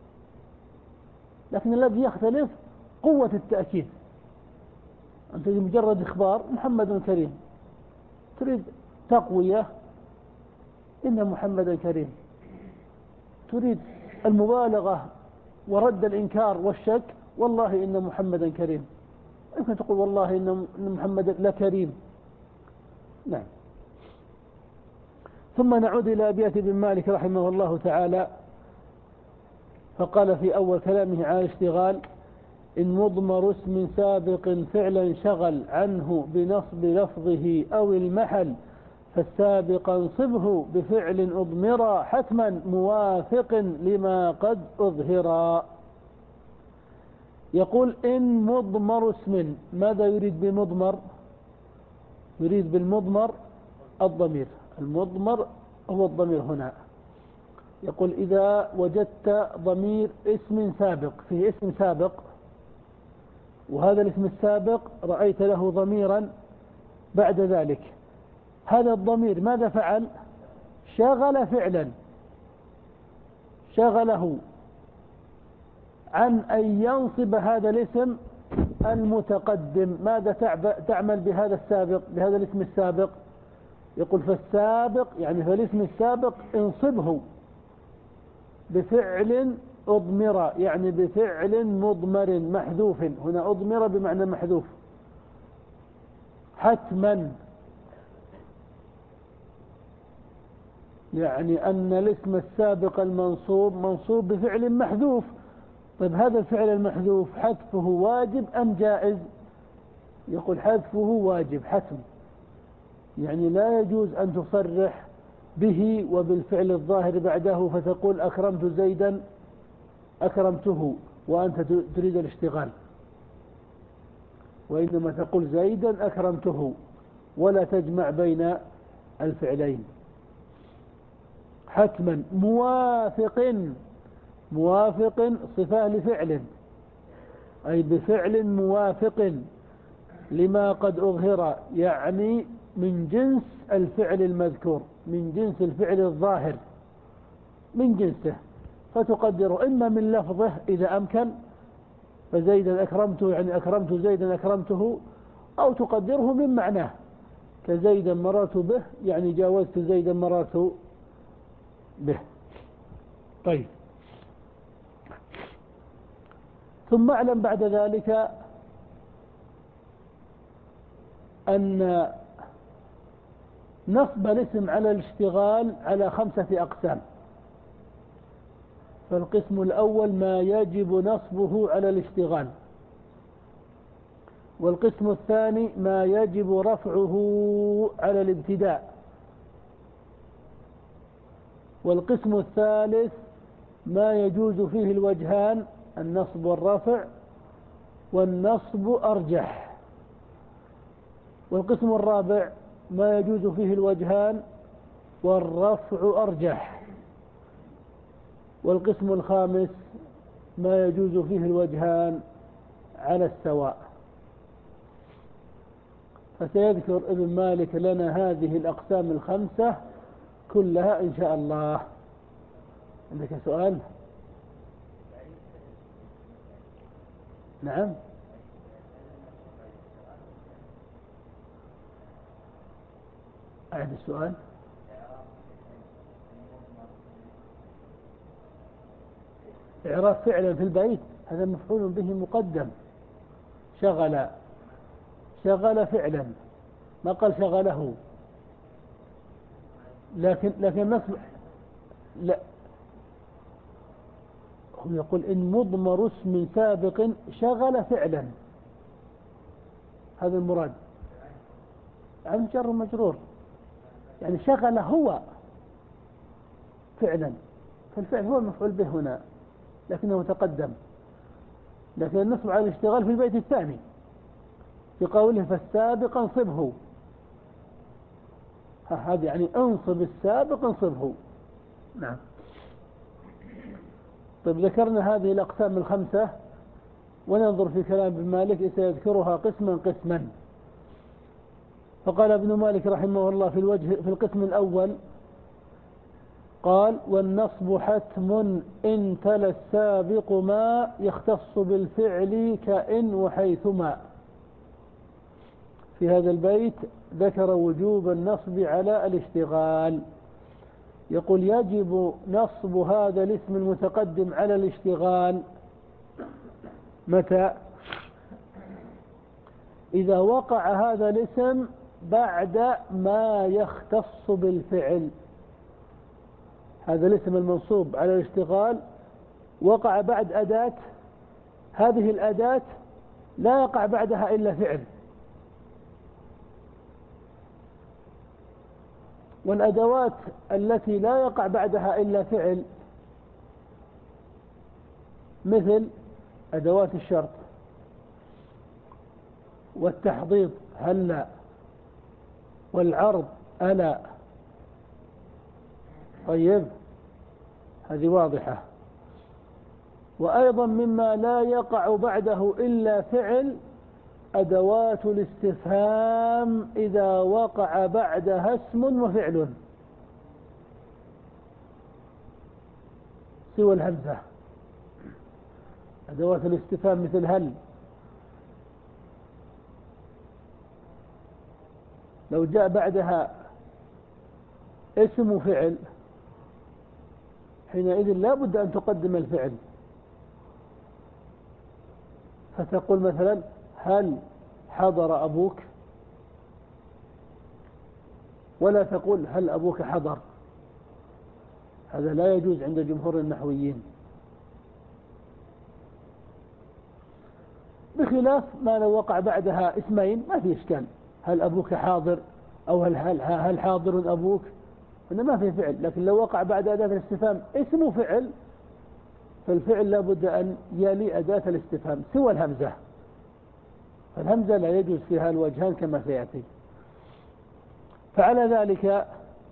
لكن الذي يختلف قوة التأكيد. أنت مجرد إخبار محمد كريم، تريد تقوية إن محمدا كريم، تريد المبالغة ورد الإنكار والشك والله إن محمدا كريم، يمكن تقول والله إن محمدا لكريم. نعم. ثم نعود إلى أبيات ابن مالك رحمه الله تعالى، فقال في أول كلامه على الاشتغال إن مضمر اسم سابق فعلا شغل عنه بنصب لفظه أو المحل فالسابق انصبه بفعل أضمرا حتما موافق لما قد أظهرا. يقول إن مضمر اسم، ماذا يريد بمضمر؟ يريد بالمضمر الضمير، المضمر هو الضمير هنا. يقول إذا وجدت ضمير اسم سابق، فيه اسم سابق، وهذا الاسم السابق رأيت له ضميرا بعد ذلك، هذا الضمير ماذا فعل؟ شغل فعلا، شغله عن أن ينصب هذا الاسم المتقدم. ماذا تعمل بهذا السابق، بهذا الاسم السابق؟ يقول فالسابق يعني فالاسم السابق انصبه بفعل أضمر، يعني بفعل مضمر محذوف، هنا أضمر بمعنى محذوف، حتما، يعني أن الاسم السابق المنصوب منصوب بفعل محذوف. طيب هذا الفعل المحذوف حذفه واجب أم جائز؟ يقول حذفه واجب حتم، يعني لا يجوز أن تصرح به وبالفعل الظاهر بعده فتقول أكرمت زيدا أكرمته وأنت تريد الاشتغال، وإنما تقول زيدا أكرمته ولا تجمع بين الفعلين. حتما. موافق، موافق صفة لفعل، أي بفعل موافق لما قد أظهر، يعني من جنس الفعل المذكور، من جنس الفعل الظاهر، من جنسه، فتقدر إما من لفظه إذا أمكن، فزيدا أكرمته يعني أكرمت زيدا أكرمته، أو تقدره من معناه كزيدا مررت به يعني جاوزت زيدا مررت به. طيب، ثم اعلم بعد ذلك أن نصب الاسم على الاشتغال على خمسة أقسام. فالقسم الأول ما يجب نصبه على الاشتغال، والقسم الثاني ما يجب رفعه على الابتداء، والقسم الثالث ما يجوز فيه الوجهان النصب والرفع، والنصب أرجح، والقسم الرابع ما يجوز فيه الوجهان والرفع أرجح، والقسم الخامس ما يجوز فيه الوجهان على السواء. فسيذكر ابن مالك لنا هذه الأقسام الخمسة كلها إن شاء الله. عندك سؤال؟ نعم. أعد السؤال. إعراب فعلا في البيت هذا مفعول به مقدم. شغل، شغل فعلا، ما قال شغله، لكن لكن نصب لا، هو يقول إن مضمر اسم سابق شغل فعلا، هذا المراد، عن جر مجرور، يعني شغل هو فعلا، فالفعل هو المفعول به هنا لكنه تقدم. لكن النصب على الاشتغال في البيت الثاني في قوله فالسابق انصبه، هذا يعني انصب السابق انصبه. نعم. طيب ذكرنا هذه الأقسام الخمسة، وننظر في كلام ابن مالك سيذكرها قسما قسما. فقال ابن مالك رحمه الله في الوجه في القسم الأول قال والنصب حتم إن تلا السابق ما يختص بالفعل كإن وحيثما. في هذا البيت ذكر وجوب النصب على الاشتغال، يقول يجب نصب هذا الاسم المتقدم على الاشتغال متى؟ إذا وقع هذا الاسم بعد ما يختص بالفعل. هذا الاسم المنصوب على الاشتغال وقع بعد أداة، هذه الأداة لا يقع بعدها إلا فعل، والأدوات التي لا يقع بعدها إلا فعل مثل أدوات الشرط والتحضيض هلا، والعرض ألا. طيب هذه واضحة. وأيضا مما لا يقع بعده إلا فعل أدوات الاستفهام إذا وقع بعدها اسم وفعل سوى الهمزة. أدوات الاستفهام مثل هل، لو جاء بعدها اسم وفعل حينئذ لا بد أن تقدم الفعل، فتقول مثلا هل حضر أبوك، ولا تقول هل أبوك حضر، هذا لا يجوز عند جمهور النحويين، بخلاف ما لو وقع بعدها اسمين ما في إشكال، هل أبوك حاضر أو هل, هل, هل حاضر أبوك، هنا ما في فعل. لكن لو وقع بعد أداة الاستفهام اسم فعل، فالفعل لابد أن يلي أداة الاستفهام سوى الهمزة، فالهمزة لا يجوز فيها الوجهان كما سيأتي. فعلى ذلك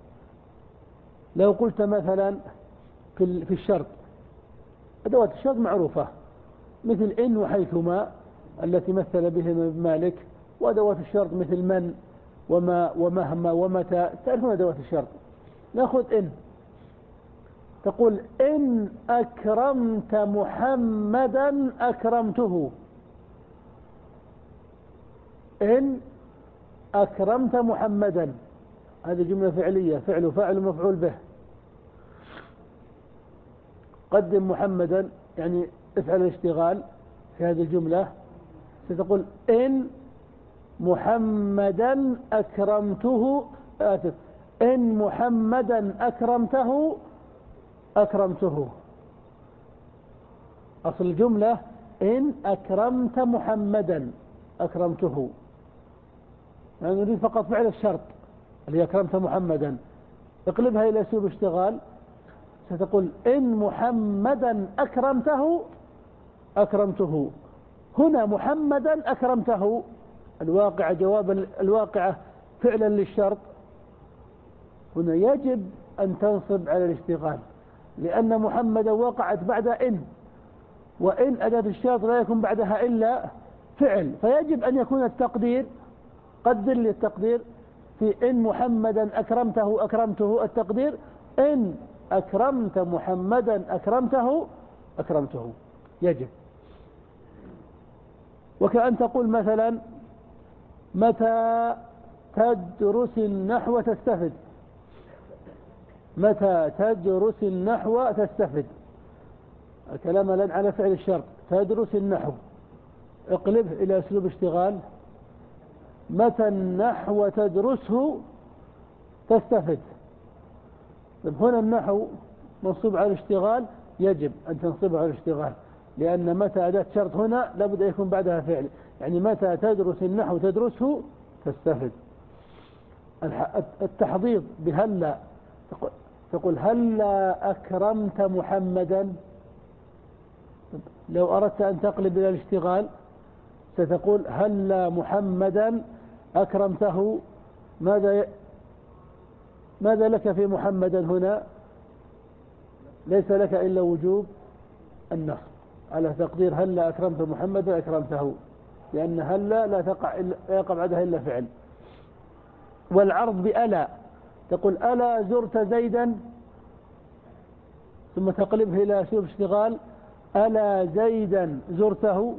لو قلت مثلا في الشرط، أدوات الشرط معروفة مثل إن وحيثما التي مثل بهما مالك، وأدوات الشرط مثل من وما ومهما ومتى، تعرفون أدوات الشرط. نأخذ إن، تقول إن أكرمت محمدا أكرمته، إن أكرمت محمدا، هذه جملة فعلية، فعل فاعل مفعول به، قدم محمدا يعني افعل الاشتغال في هذه الجملة، ستقول إن محمدا أكرمته، آسف، إن محمدا أكرمته أكرمته. أصل الجملة إن أكرمت محمدا أكرمته، يعني نريد فقط فعل الشرط اللي أكرمت محمدا، اقلبها إلى أسلوب اشتغال، ستقول إن محمدا أكرمته أكرمته. هنا محمدا أكرمته الواقع جواب الواقعة فعلا للشرط، هنا يجب أن تنصب على الاشتغال، لأن محمدا وقعت بعد إن، وإن أداة الشرط لا يكون بعدها إلا فعل، فيجب أن يكون التقدير، قدر للتقدير في إن محمدا أكرمته أكرمته، التقدير إن أكرمت محمدا أكرمته أكرمته، يجب. وكأن تقول مثلا متى تدرس النحو تستفد، متى تدرس النحو تستفد، الكلام الآن على فعل الشرط، تدرس النحو، اقلبه إلى أسلوب اشتغال، متى النحو تدرسه تستفد. هنا النحو منصوب على الاشتغال، يجب أن تنصبه على الاشتغال، لأن متى أداة شرط هنا لابد أن يكون بعدها فعل، يعني متى تدرس النحو تدرسه تستفد. التحضيض بهلا، تقول هلا أكرمت محمدا، لو أردت أن تقلب إلى الاشتغال ستقول هلا محمدا أكرمته، ماذا ماذا لك في محمدا هنا؟ ليس لك إلا وجوب النصب على تقدير هلا أكرمت محمدا أكرمته، لأن هلا لا تقع إلا يقع بعدها إلا فعل. والعرض بألا، تقول ألا زرت زيدا، ثم تقلبه إلى أسلوب اشتغال، ألا زيدا زرته.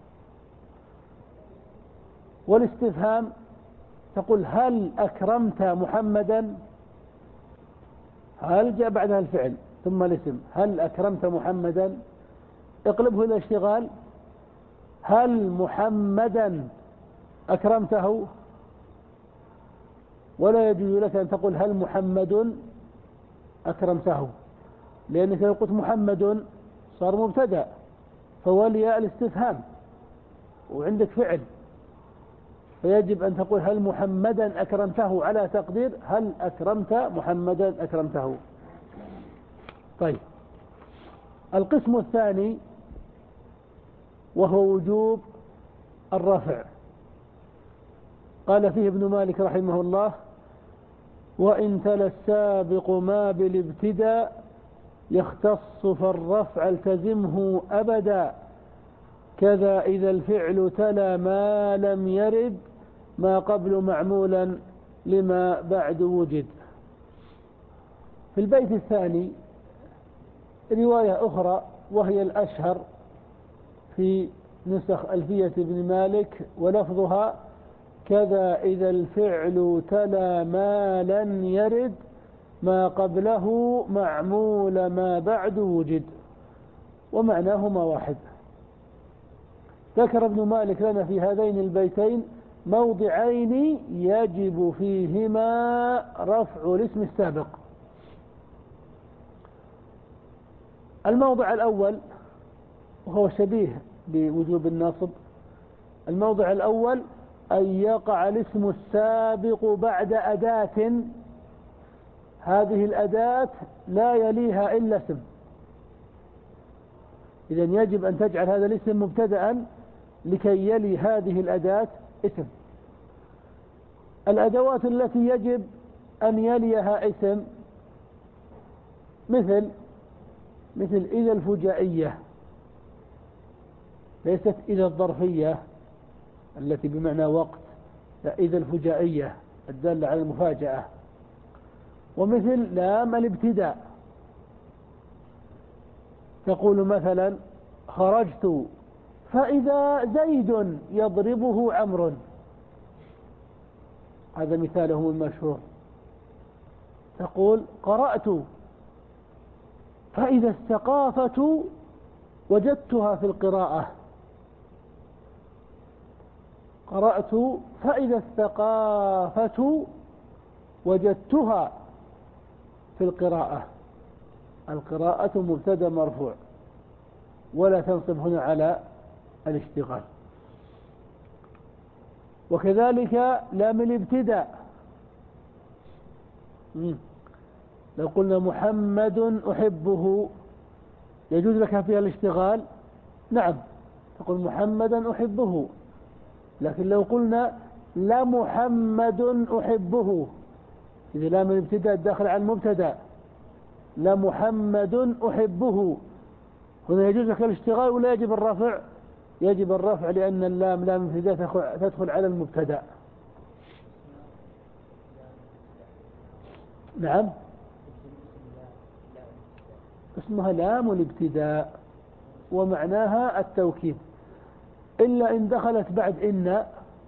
والاستفهام تقول هل أكرمت محمدا، هل جاء بعدها الفعل ثم الاسم، هل أكرمت محمدا، اقلبه إلى اشتغال، هل محمدا أكرمته. ولا يجوز لك أن تقول هل محمد أكرمته، لأنك لو قلت محمد صار مبتدأ فولي الاستفهام وعندك فعل، فيجب أن تقول هل محمدا أكرمته على تقدير هل أكرمت محمدا أكرمته. طيب، القسم الثاني وهو وجوب الرفع، قال فيه ابن مالك رحمه الله: وإن تلا السابق ما بالابتداء يختص فالرفع التزمه أبدا، كذا إذا الفعل تلا ما لم يرد ما قبل معمولا لما بعد وجد. في البيت الثاني رواية أخرى وهي الأشهر في نسخ ألفية ابن مالك، ولفظها: كذا إذا الفعل تلا ما لم يرد ما قبله معمول ما بعد وجد، ومعناهما واحد. ذكر ابن مالك لنا في هذين البيتين موضعين يجب فيهما رفع الاسم السابق. الموضع الأول وهو شبيه بوجوب النصب، الموضع الأول أن يقع الاسم السابق بعد أداة، هذه الأداة لا يليها إلا اسم، إذن يجب أن تجعل هذا الاسم مبتدأ لكي يلي هذه الأداة اسم. الأدوات التي يجب أن يليها اسم مثل مثل إذا الفجائية، ليست إذا الظرفية التي بمعنى وقت، لا، إذا الفجائية الدالة على المفاجأة. ومثل لام الابتداء، تقول مثلا خرجت فإذا زيد يضربه عمرو، هذا مثالهم المشهور. تقول قرأت فإذا الثقافة وجدتها في القراءة، قرأت فإذا الثقافة وجدتها في القراءة. القراءة مبتدأ مرفوع ولا تنصب هنا على الاشتغال. وكذلك لام الابتداء، لو قلنا محمد أحبه يجوز لك فيها الاشتغال؟ نعم، تقول محمدا أحبه. لكن لو قلنا لا محمد أحبه، إذا لام الابتداء داخل على المبتدأ، لا محمد أحبه، هنا يجوز لك الاشتغال ولا يجب الرفع؟ يجب الرفع، لأن اللام لام الابتداء تدخل على المبتدأ. نعم، اسمها لام الابتداء ومعناها التوكيد، إلا إن دخلت بعد إن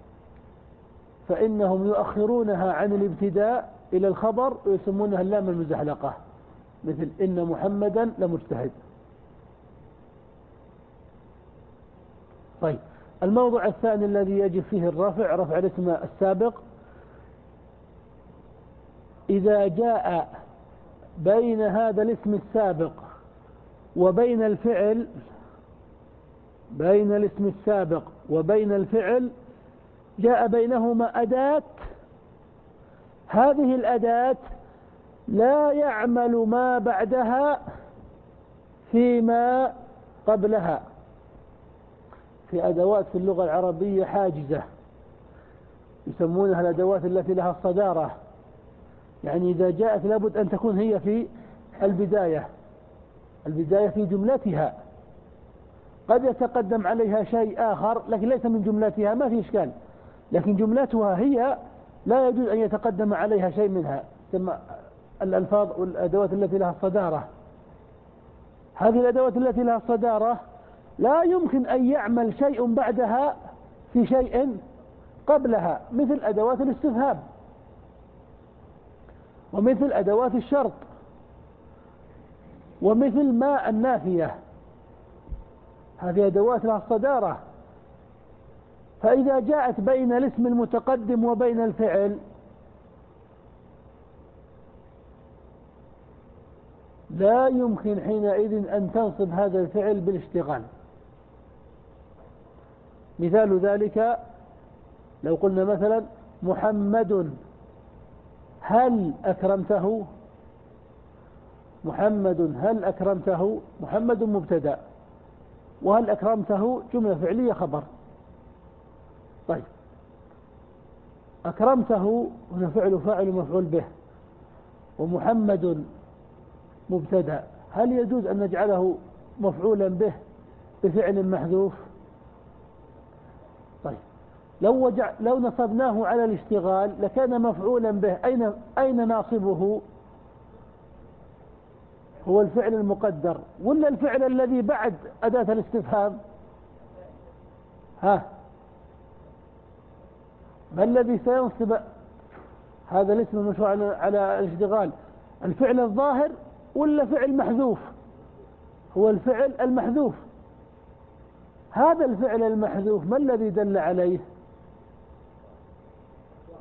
فإنهم يؤخرونها عن الابتداء إلى الخبر ويسمونها اللام المزحلقة، مثل إن محمدا لمجتهد. طيب، الموضوع الثاني الذي يجب فيه الرفع، رفع الاسم السابق إذا جاء بين هذا الاسم السابق وبين الفعل، بين الاسم السابق وبين الفعل جاء بينهما أداة، هذه الأداة لا يعمل ما بعدها فيما قبلها. في أدوات في اللغة العربية حاجزة يسمونها الأدوات التي لها الصدارة، يعني إذا جاءت لابد أن تكون هي في البداية، البداية في جملتها، قد يتقدم عليها شيء آخر لكن ليس من جملتها، ما في إشكال، لكن جملتها هي لا يجوز أن يتقدم عليها شيء منها، ثم الألفاظ والأدوات التي لها الصدارة. هذه الأدوات التي لها الصدارة لا يمكن أن يعمل شيء بعدها في شيء قبلها، مثل أدوات الاستفهام ومثل أدوات الشرط ومثل ما النافية، هذه أدوات لها الصدارة. فإذا جاءت بين الاسم المتقدم وبين الفعل لا يمكن حينئذ أن تنصب هذا الفعل بالاشتغال. مثال ذلك لو قلنا مثلا محمد هل أكرمته، محمد هل أكرمته، محمد مبتدأ وهل أكرمته جملة فعلية خبر. طيب، أكرمته هنا فعل فاعل مفعول به ومحمد مبتدأ، هل يجوز أن نجعله مفعولا به بفعل محذوف؟ طيب، لو وجع لو نصبناه على الاشتغال لكان مفعولا به، أين أين ناصبه؟ هو الفعل المقدر ولا الفعل الذي بعد أداة الاستفهام؟ ها، ما الذي سينصب هذا الاسم المشروع على الاشتغال؟ الفعل الظاهر ولا فعل محذوف؟ هو الفعل المحذوف. هذا الفعل المحذوف ما الذي دل عليه؟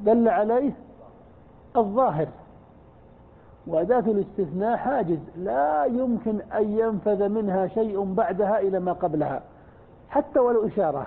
دل عليه الظاهر. وأداة الاستثناء حاجز لا يمكن أن ينفذ منها شيء بعدها إلى ما قبلها حتى ولو إشارة،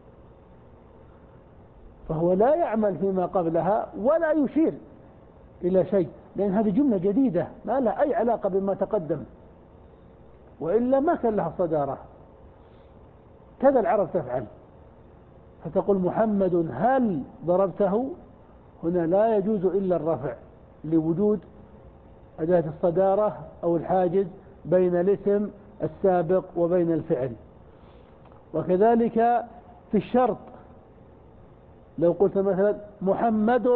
فهو لا يعمل فيما قبلها ولا يشير إلى شيء، لأن هذه جملة جديدة ما لها أي علاقة بما تقدم، وإلا ما كان لها صدارة. كذا العرب تفعل، فتقول محمد هل ضربته، هنا لا يجوز إلا الرفع لوجود أداة الصدارة أو الحاجز بين الاسم السابق وبين الفعل. وكذلك في الشرط، لو قلت مثلا محمد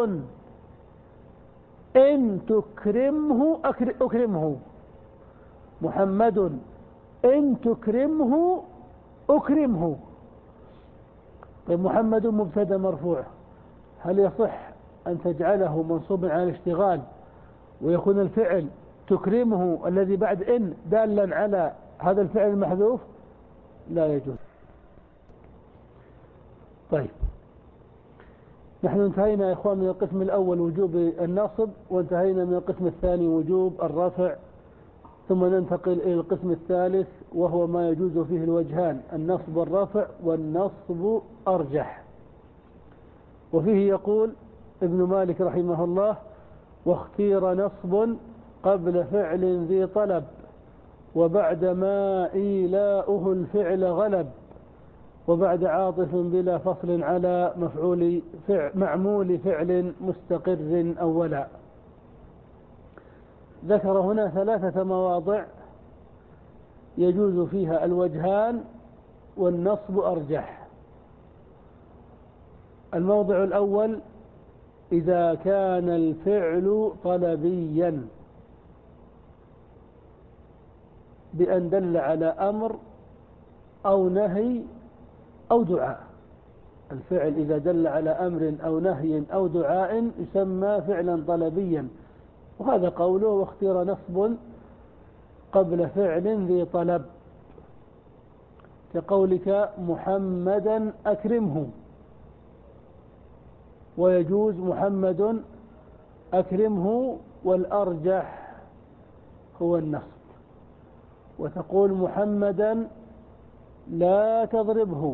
إن تكرمه أكرمه، محمد إن تكرمه أكرمه. طيب محمد مبتدا مرفوع، هل يصح أن تجعله منصوبا على الاشتغال ويكون الفعل تكرمه الذي بعد إن دالا على هذا الفعل المحذوف؟ لا يجوز. طيب نحن انتهينا يا إخوان من القسم الأول وجوب النصب، وانتهينا من القسم الثاني وجوب الرفع، ثم ننتقل إلى القسم الثالث وهو ما يجوز فيه الوجهان، النصب والرفع، والنصب أرجح. وفيه يقول ابن مالك رحمه الله: واختير نصب قبل فعل ذي طلب، وبعد ما إيلاؤه الفعل غلب، وبعد عاطف بلا فصل على مفعول فعل معمول فعل مستقر أولا. ذكر هنا ثلاثة مواضع يجوز فيها الوجهان والنصب أرجح. الموضع الأول: إذا كان الفعل طلبيا بأن دل على أمر أو نهي أو دعاء. الفعل إذا دل على أمر أو نهي أو دعاء يسمى فعلا طلبيا، وهذا قوله: واختير نصب قبل فعل ذي طلب، كقولك محمدا أكرمه، ويجوز محمد أكرمه، والأرجح هو النصب. وتقول محمدا لا تضربه،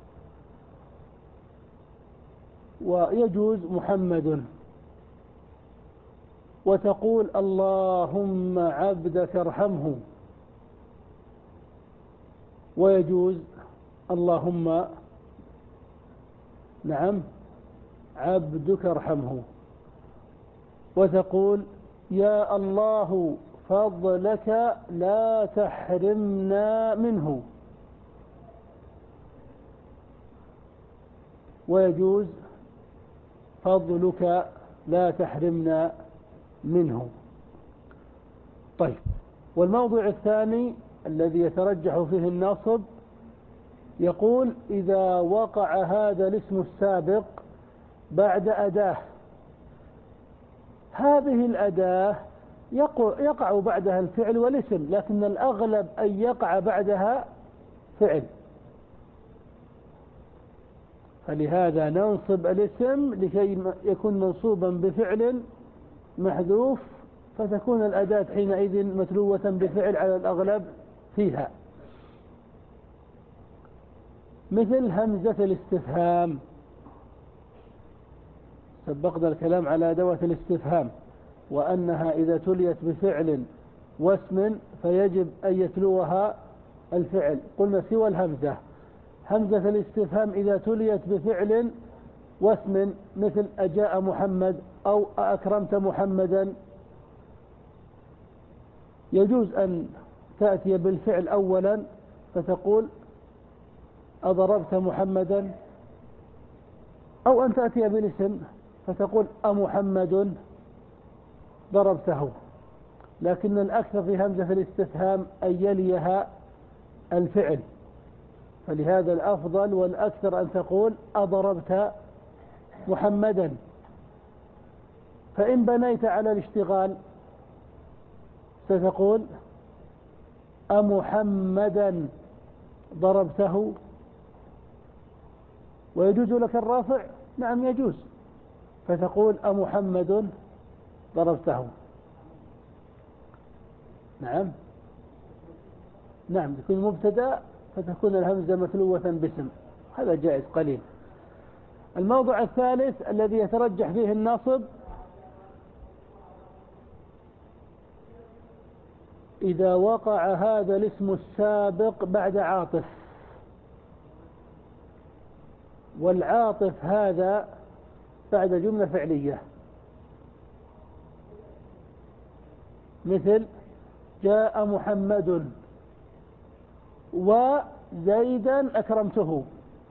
ويجوز محمد. وتقول اللهم عبدك ارحمه، ويجوز اللهم نعم عبدك ارحمه. وتقول يا الله فضلك لا تحرمنا منه، ويجوز فضلك لا تحرمنا منه. طيب، والموضع الثاني الذي يترجح فيه النصب، يقول إذا وقع هذا الاسم السابق بعد أداة، هذه الأداة يقع بعدها الفعل والاسم، لكن الأغلب أن يقع بعدها فعل، فلهذا ننصب الاسم لكي يكون منصوبا بفعل محذوف، فتكون الأداة حينئذ متلوة بفعل على الأغلب فيها. مثل همزة الاستفهام، سبقنا الكلام على أدوات الاستفهام وأنها إذا تليت بفعل واسم فيجب أن يتلوها الفعل. قلنا سوى الهمزة، همزة الاستفهام إذا تليت بفعل واسم مثل أجاء محمد أو أكرمت محمدا، يجوز أن تأتي بالفعل أولا فتقول أضربت محمدا، أو أن تأتي بالاسم فتقول أمحمد ضربته، لكن الأكثر في همزة الاستفهام أن يليها الفعل، فلهذا الأفضل والأكثر أن تقول أضربت محمدا. فإن بنيت على الاشتغال ستقول أمحمدا ضربته. ويجوز لك الرافع؟ نعم يجوز، فتقول أمحمد ضربته؟ نعم نعم يكون مبتدأ فتكون الهمزة متلوة باسم، هذا جائز قليل. الموضع الثالث الذي يترجح فيه النصب إذا وقع هذا الاسم السابق بعد عاطف، والعاطف هذا بعد جملة فعلية، مثل جاء محمد وزيدا أكرمته،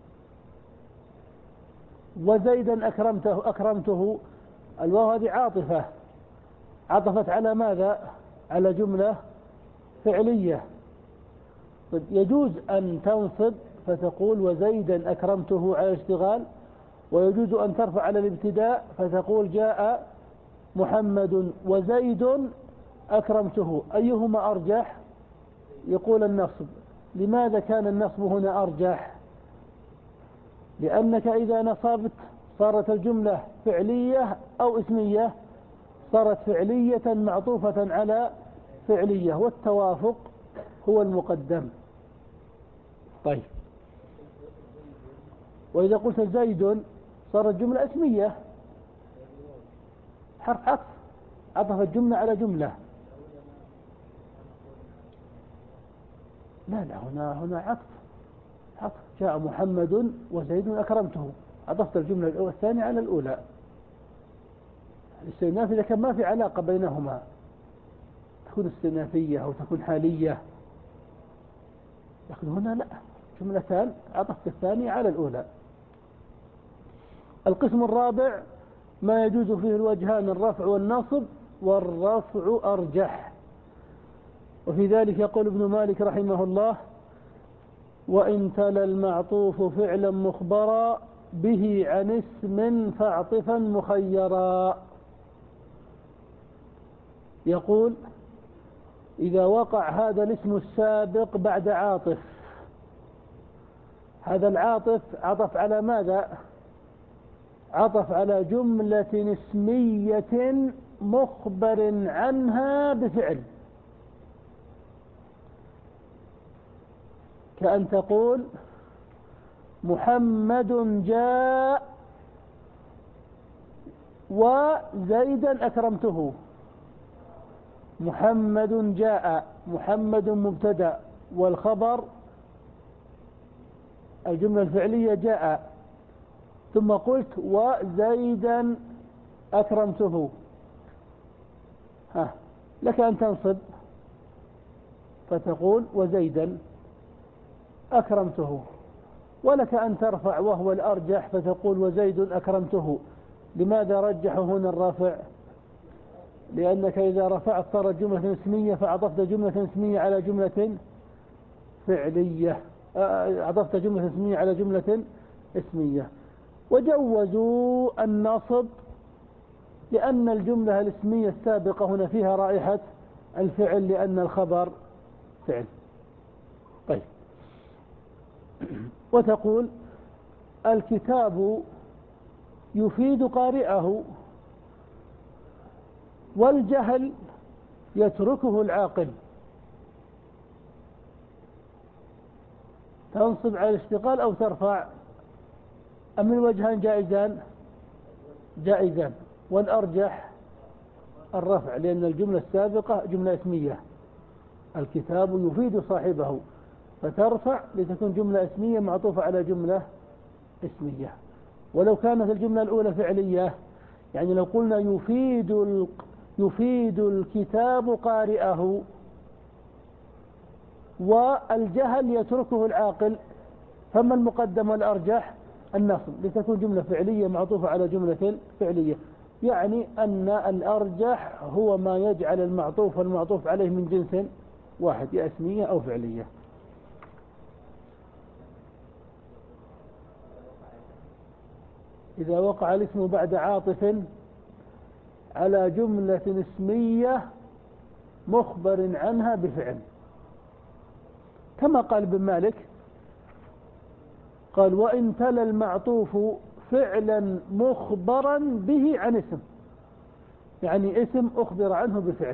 وزيدا أكرمته أكرمته الواو هذه عاطفة عطفت على ماذا؟ على جملة فعلية. طيب يجوز أن تنصب فتقول وزيدا أكرمته على اشتغال، ويجوز أن ترفع على الابتداء فتقول جاء محمد وزيد أكرمته، أيهما أرجح؟ يقول النصب. لماذا كان النصب هنا أرجح؟ لأنك إذا نصبت صارت الجملة فعلية أو اسمية؟ صارت فعلية معطوفة على فعلية، والتوافق هو المقدم. طيب وإذا قلت زيد صارت جملة اسمية، حرف عطف عطفت جملة على جملة. لا لا هنا هنا عطف عطف جاء محمد وزيد أكرمته، عطفت الجملة الثانية على الأولى. الاستئناف إذا كان ما في علاقة بينهما تكون استئنافية أو تكون حالية، لكن هنا لا، جملتان عطفت الثانية على الأولى. القسم الرابع ما يجوز فيه الوجهان الرفع والنصب، والرفع أرجح. وفي ذلك يقول ابن مالك رحمه الله: وإن تلا المعطوف فعلا مخبرا به عن اسم فاعطفا مخيرا. يقول إذا وقع هذا الاسم السابق بعد عاطف، هذا العاطف عطف على ماذا؟ عطف على جملة اسمية مخبر عنها بفعل، كأن تقول محمد جاء وزيدا أكرمته. محمد جاء، محمد مبتدأ، والخبر الجملة الفعلية جاء، ثم قلت وزيدا أكرمته. ها لك أن تنصب فتقول وزيدا أكرمته، ولك أن ترفع وهو الأرجح فتقول وزيد أكرمته. لماذا رجح هنا الرافع؟ لأنك إذا رفعت صارت جملة اسمية فأضفت جملة اسمية على جملة فعلية، أضفت جملة اسمية على جملة اسمية. وجوزوا النصب لأن الجملة الاسمية السابقة هنا فيها رائحة الفعل، لأن الخبر فعل. طيب وتقول الكتاب يفيد قارئه والجهل يتركه العاقل. تنصب على الاشتغال أو ترفع؟ أم الوجهان جائزان؟ جائزان، والأرجح الرفع، لأن الجملة السابقة جملة اسمية، الكتاب يفيد صاحبه، فترفع لتكون جملة اسمية معطوفة على جملة اسمية. ولو كانت الجملة الأولى فعلية، يعني لو قلنا يفيد يفيد الكتاب قارئه والجهل يتركه العاقل، فما المقدم والأرجح؟ النصب، لتكون جملة فعلية معطوفة على جملة فعلية. يعني أن الأرجح هو ما يجعل المعطوف والمعطوف عليه من جنس واحد، يا اسمية أو فعلية. إذا وقع الاسم بعد عاطف على جملة اسمية مخبر عنها بفعل، كما قال ابن مالك، قال وإن تلا المعطوف فعلا مخبرا به عن اسم، يعني اسم أخبر عنه بفعل.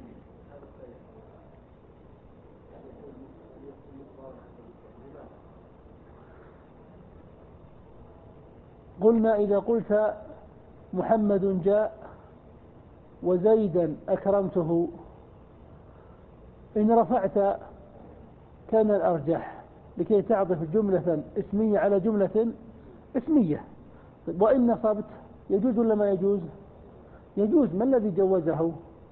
قلنا إذا قلت محمد جاء وزيدا أكرمته، إن رفعت كان الأرجح لكي تعطف جملة اسمية على جملة اسمية. وإن نصبت يجوز ولا ما يجوز؟ يجوز. ما الذي جوزه؟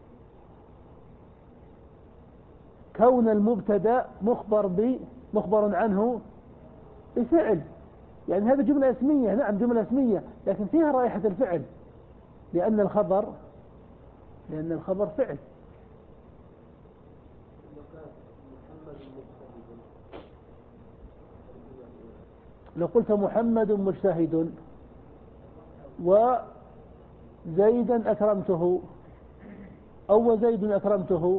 كون المبتدا مخبر ب مخبر عنه بفعل، يعني هذه جملة اسمية، نعم جملة اسمية، لكن فيها رائحة الفعل، لأن الخبر لأن الخبر فعل. لو قلت محمد مجتهد وزيدا أكرمته أو وزيد أكرمته،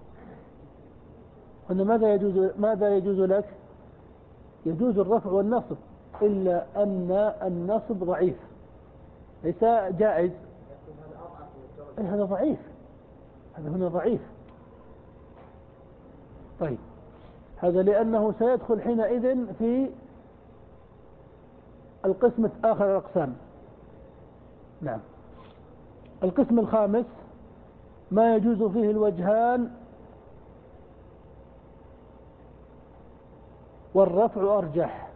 هنا ماذا يجوز ماذا يجوز لك؟ يجوز الرفع والنصب، إلا أن النصب ضعيف ليس جائز. أي هذا ضعيف، هذا هنا ضعيف. طيب، هذا لأنه سيدخل حينئذ في القسم آخر الأقسام. نعم. القسم الخامس ما يجوز فيه الوجهان والرفع أرجح.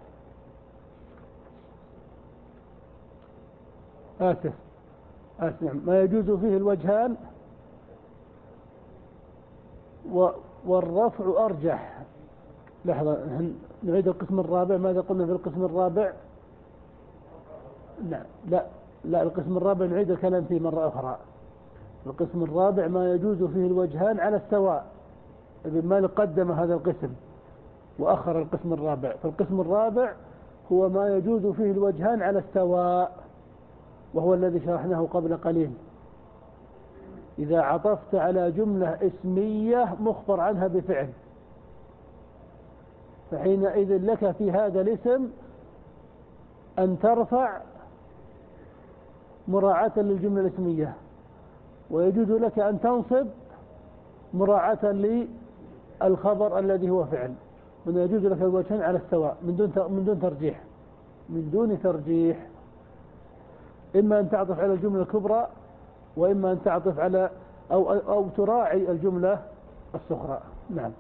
آسف آسف نعم. ما يجوز فيه الوجهان والرفع أرجح. لحظة، نعيد القسم الرابع. ماذا قلنا في القسم الرابع؟ لا لا لا القسم الرابع نعيد الكلام فيه مرة أخرى. القسم الرابع ما يجوز فيه الوجهان على السواء. ابن مالك قدم هذا القسم وأخر القسم الرابع. فالقسم الرابع هو ما يجوز فيه الوجهان على السواء، وهو الذي شرحناه قبل قليل. إذا عطفت على جملة اسمية مخبر عنها بفعل، فحينئذ لك في هذا الاسم أن ترفع مراعاة للجملة الاسمية، ويجوز لك أن تنصب مراعاة للخبر الذي هو فعل. هنا يجوز لك الوجهان على السواء من دون من دون ترجيح من دون ترجيح إما أن تعطف على الجملة الكبرى، وإما أن تعطف على أو أو تراعي الجملة الصغرى. نعم.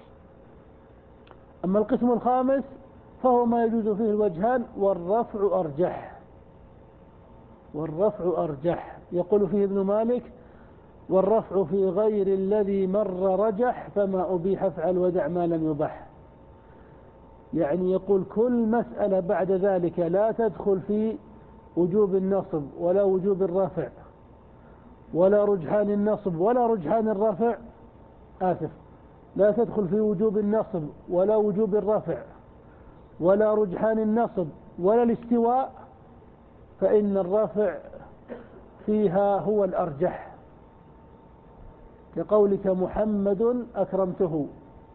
أما القسم الخامس فهو ما يجوز فيه الوجهان والرفع أرجح. والرفع أرجح يقول فيه ابن مالك: والرفع في غير الذي مر رجح، فما أبيح افعل ودع ما لم يبح. يعني يقول كل مسألة بعد ذلك لا تدخل في وجوب النصب ولا وجوب الرفع ولا رجحان النصب ولا رجحان الرفع آسف لا تدخل في وجوب النصب ولا وجوب الرفع ولا رجحان النصب ولا الاستواء، فإن الرفع فيها هو الأرجح. كقولك محمد أكرمته،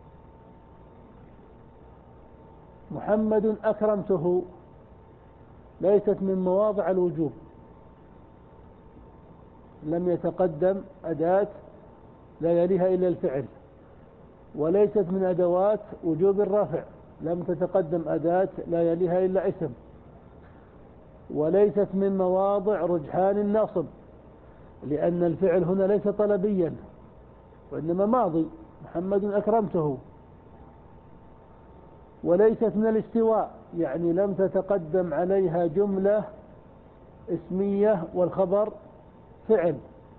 محمد أكرمته ليست من مواضع الوجوب، لم يتقدم أداة لا يليها إلا الفعل، وليست من أدوات وجوب الرفع، لم تتقدم أداة لا يليها إلا اسم، وليست من مواضع رجحان النصب، لأن الفعل هنا ليس طلبيا وإنما ماضي، محمد أكرمته. وليست من الاستواء، يعني لم تتقدم عليها جملة اسمية والخبر فعل.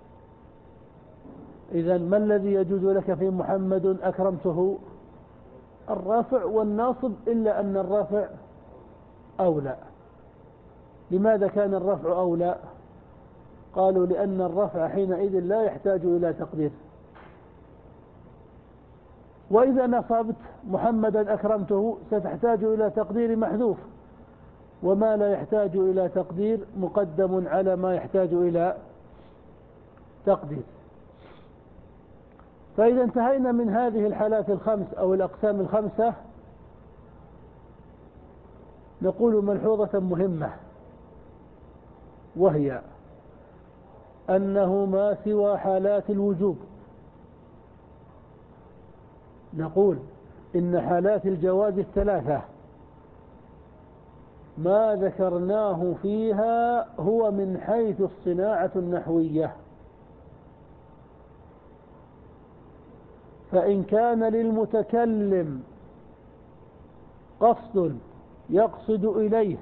إذن ما الذي يجوز لك في محمد أكرمته؟ الرفع والناصب، إلا أن الرفع أولى. لماذا كان الرفع أولى؟ قالوا لأن الرفع حينئذ لا يحتاج إلى تقدير. وإذا نصبت محمدا أكرمته ستحتاج إلى تقدير محذوف، وما لا يحتاج إلى تقدير مقدم على ما يحتاج إلى تقدير. فإذا انتهينا من هذه الحالات الخمس أو الأقسام الخمسة، نقول ملحوظة مهمة: وهي أنه ما سوى حالات الوجوب. نقول إن حالات الجواز الثلاثة ما ذكرناه فيها هو من حيث الصناعة النحوية، فإن كان للمتكلم قصد يقصد إليه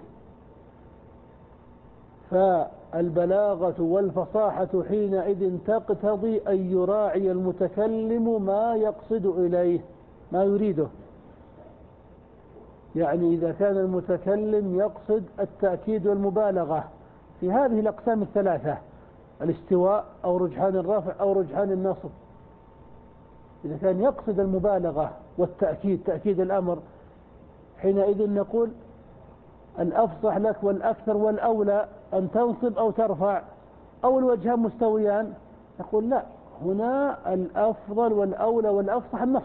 فالبلاغة والفصاحة حينئذ تقتضي أن يراعي المتكلم ما يقصد إليه، ما يريده. يعني إذا كان المتكلم يقصد التأكيد والمبالغة في هذه الأقسام الثلاثة، الاستواء أو رجحان الرفع أو رجحان النصب، إذا كان يقصد المبالغة والتأكيد، تأكيد الأمر، حينئذ نقول الأفصح لك والأكثر والأولى أن تنصب أو ترفع أو الوجهان مستويان. نقول لا، هنا الأفضل والأولى والأفصح النصب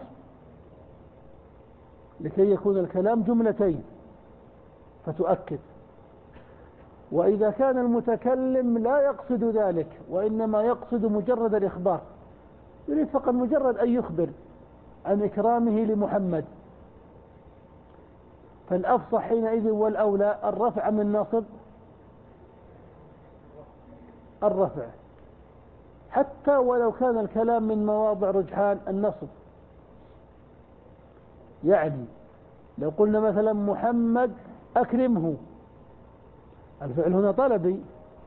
لكي يكون الكلام جملتين فتؤكد. وإذا كان المتكلم لا يقصد ذلك وإنما يقصد مجرد الإخبار، يريد فقط مجرد أن يخبر عن إكرامه لمحمد، فالأفصح حينئذ والأولى الرفع من النصب، الرفع، حتى ولو كان الكلام من مواضع رجحان النصب. يعني لو قلنا مثلا محمد أكرمه، الفعل هنا طلبي،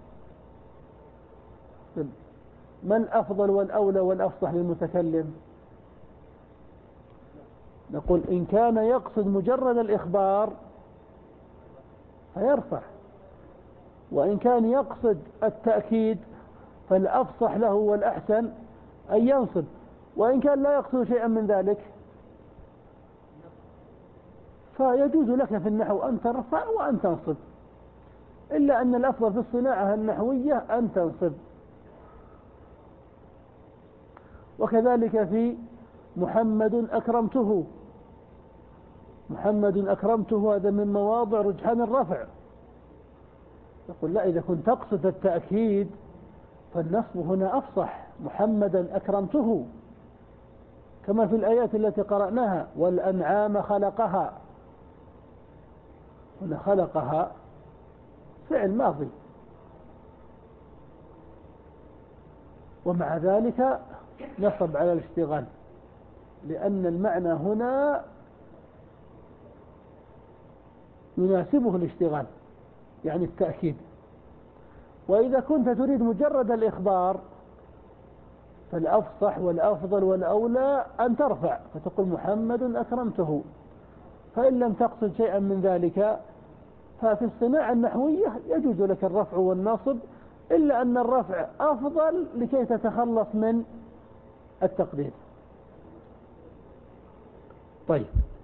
ما الأفضل والأولى والأفصح للمتكلم؟ نقول إن كان يقصد مجرد الإخبار فيرفع، وإن كان يقصد التأكيد فالأفصح له والأحسن أن ينصب، وإن كان لا يقصد شيئا من ذلك فيجوز لك في النحو أن ترفع وأن تنصب، إلا أن الأفضل في الصناعة النحوية أن تنصب. وكذلك في محمد أكرمته، محمد أكرمته هذا من مواضع رجحان الرفع، يقول لا، إذا كنت تقصد التأكيد فالنصب هنا أفصح، محمدا أكرمته، كما في الآيات التي قرأناها والأنعام خلقها، هنا خلقها فعل ماضي، ومع ذلك نصب على الاشتغال، لأن المعنى هنا يناسبه الاشتغال، يعني التأكيد. وإذا كنت تريد مجرد الإخبار فالأفصح والأفضل والأولى أن ترفع فتقول محمد أكرمته، فإن لم تقصد شيئا من ذلك ففي الصناعة النحوية يجوز لك الرفع والنصب، إلا أن الرفع أفضل لكي تتخلص من التقدير. طيب،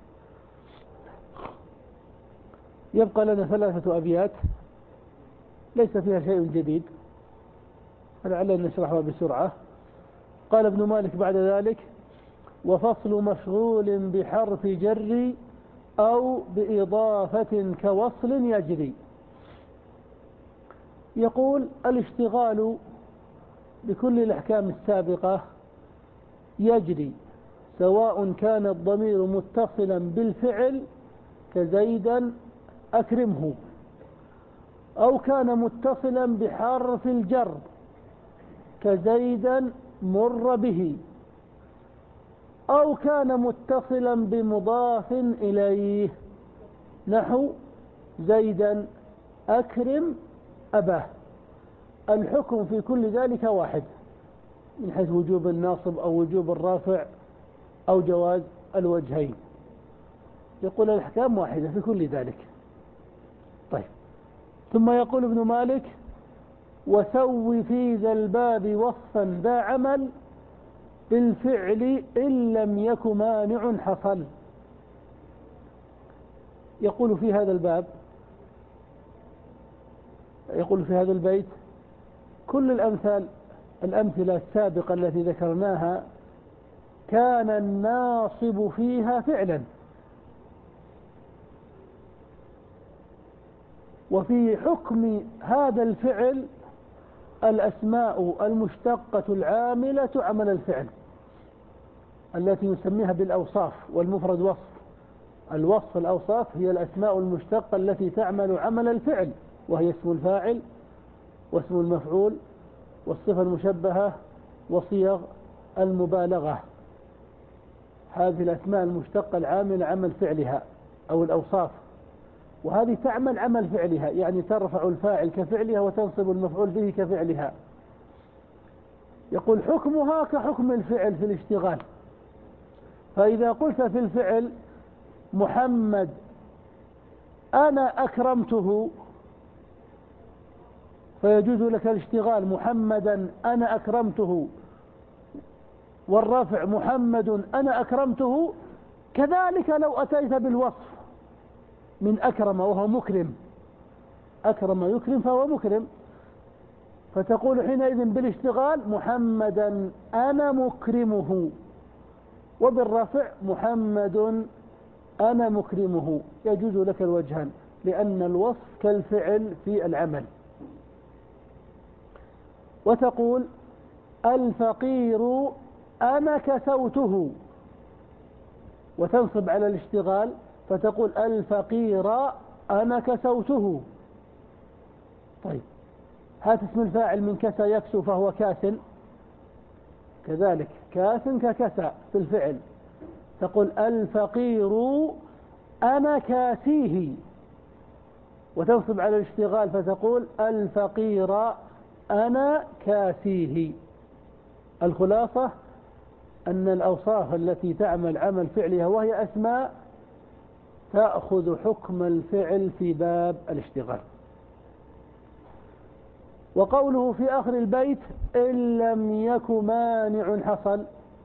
يبقى لنا ثلاثة أبيات ليس فيها شيء جديد، فلعلنا نشرحها بسرعة. قال ابن مالك بعد ذلك: وفصل مشغول بحرف جر أو بإضافة كوصل يجري. يقول الاشتغال بكل الأحكام السابقة يجري سواء كان الضمير متصلا بالفعل كزيدا أكرمه، أو كان متصلا بحرف الجر كزيدا مر به، أو كان متصلا بمضاف إليه نحو زيدا أكرم أباه. الحكم في كل ذلك واحد من حيث وجوب الناصب أو وجوب الرافع أو جواز الوجهين، يقول الأحكام واحدة في كل ذلك. طيب، ثم يقول ابن مالك: وسو في ذا الباب وصفا ذا عمل بالفعل إن لم يك مانع حصل. يقول في هذا الباب، يقول في هذا البيت: كل الأمثال الأمثلة السابقة التي ذكرناها كان الناصب فيها فعلا، وفي حكم هذا الفعل الأسماء المشتقة العاملة عمل الفعل التي نسميها بالأوصاف، والمفرد وصف. الوصف الأوصاف هي الأسماء المشتقة التي تعمل عمل الفعل، وهي اسم الفاعل واسم المفعول والصفة المشبهة وصيغ المبالغة. هذه الأسماء المشتقة العاملة عمل فعلها أو الأوصاف، وهذه تعمل عمل فعلها، يعني ترفع الفاعل كفعلها وتنصب المفعول به كفعلها. يقول حكمها كحكم الفعل في الاشتغال. فإذا قلت في الفعل محمد أنا أكرمته، فيجوز لك الاشتغال محمدا أنا أكرمته، والرفع محمد أنا أكرمته. كذلك لو أتيت بالوصف من أكرم وهو مكرم، أكرم يكرم فهو مكرم، فتقول حينئذ بالاشتغال محمدا أنا مكرمه، وبالرفع محمد أنا مكرمه. يجوز لك الوجهان، لأن الوصف كالفعل في العمل. وتقول الفقير أنا كسوته، وتنصب على الاشتغال فتقول الفقير أنا كسوته. طيب هات اسم الفاعل من كسى يكسو فهو كاس، كذلك كاس ككسى في الفعل، تقول الفقير أنا كاسيه، وتنصب على الاشتغال فتقول الفقير أنا كاسيه. الخلاصة أن الأوصاف التي تعمل عمل فعلها وهي أسماء تأخذ حكم الفعل في باب الاشتغال. وقوله في آخر البيت إن لم يك مانع حصل،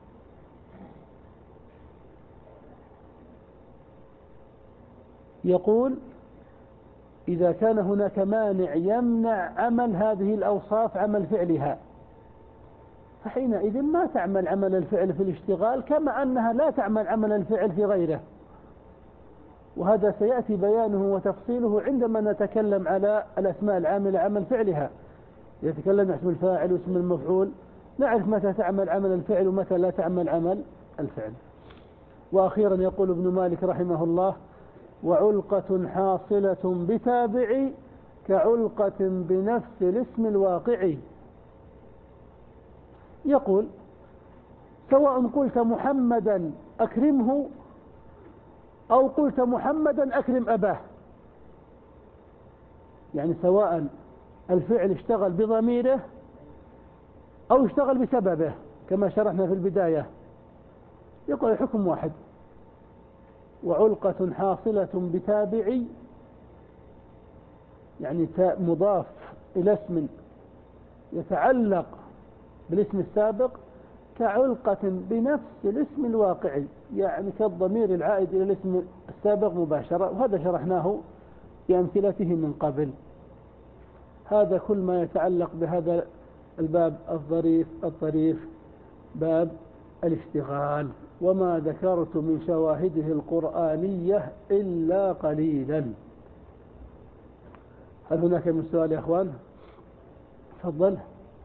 يقول إذا كان هناك مانع يمنع عمل هذه الأوصاف عمل فعلها، فحينئذ ما تعمل عمل الفعل في الاشتغال، كما أنها لا تعمل عمل الفعل في غيره. وهذا سيأتي بيانه وتفصيله عندما نتكلم على الأسماء العاملة عمل فعلها، يتكلم عن اسم الفاعل واسم المفعول، نعرف متى تعمل عمل الفعل ومتى لا تعمل عمل الفعل. وأخيرا يقول ابن مالك رحمه الله وعلقة حاصلة بتابع كعلقة بنفس الاسم الواقع. يقول سواء قلت محمدا أكرمه أو قلت محمدا أكرم أباه، يعني سواء الفعل اشتغل بضميره أو اشتغل بسببه كما شرحنا في البداية، يقول الحكم واحد. وعلقة حاصلة بتابع، يعني تاء مضاف إلى اسم يتعلق بالاسم السابق كعلقة بنفس الاسم الواقعي، يعني كالضمير العائد إلى الاسم السابق مباشرة، وهذا شرحناه بأمثلته من قبل. هذا كل ما يتعلق بهذا الباب الظريف الطريف، باب الاشتغال، وما ذكرت من شواهده القرآنية إلا قليلا. هل هناك من سؤال يا أخوان؟ تفضل.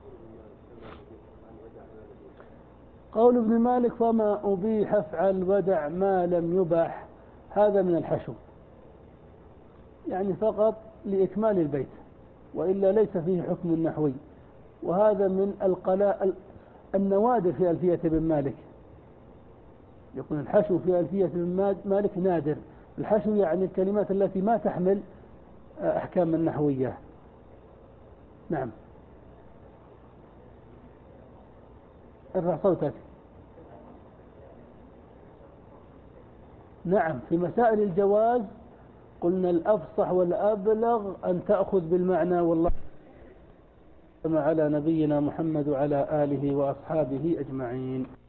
قول ابن مالك فما أبيح افعل ودع ما لم يباح، هذا من الحشو، يعني فقط لإكمال البيت، وإلا ليس فيه حكم النحوي. وهذا من القلاء النوادر في ألفية ابن مالك. يكون الحشو في ألفية ابن مالك نادر. الحشو يعني الكلمات التي ما تحمل أحكام النحوية. نعم، ارفع صوتك. نعم، في مسائل الجواز قلنا الأفصح والأبلغ أن تأخذ بالمعنى. والله على نبينا محمد وعلى آله وأصحابه أجمعين.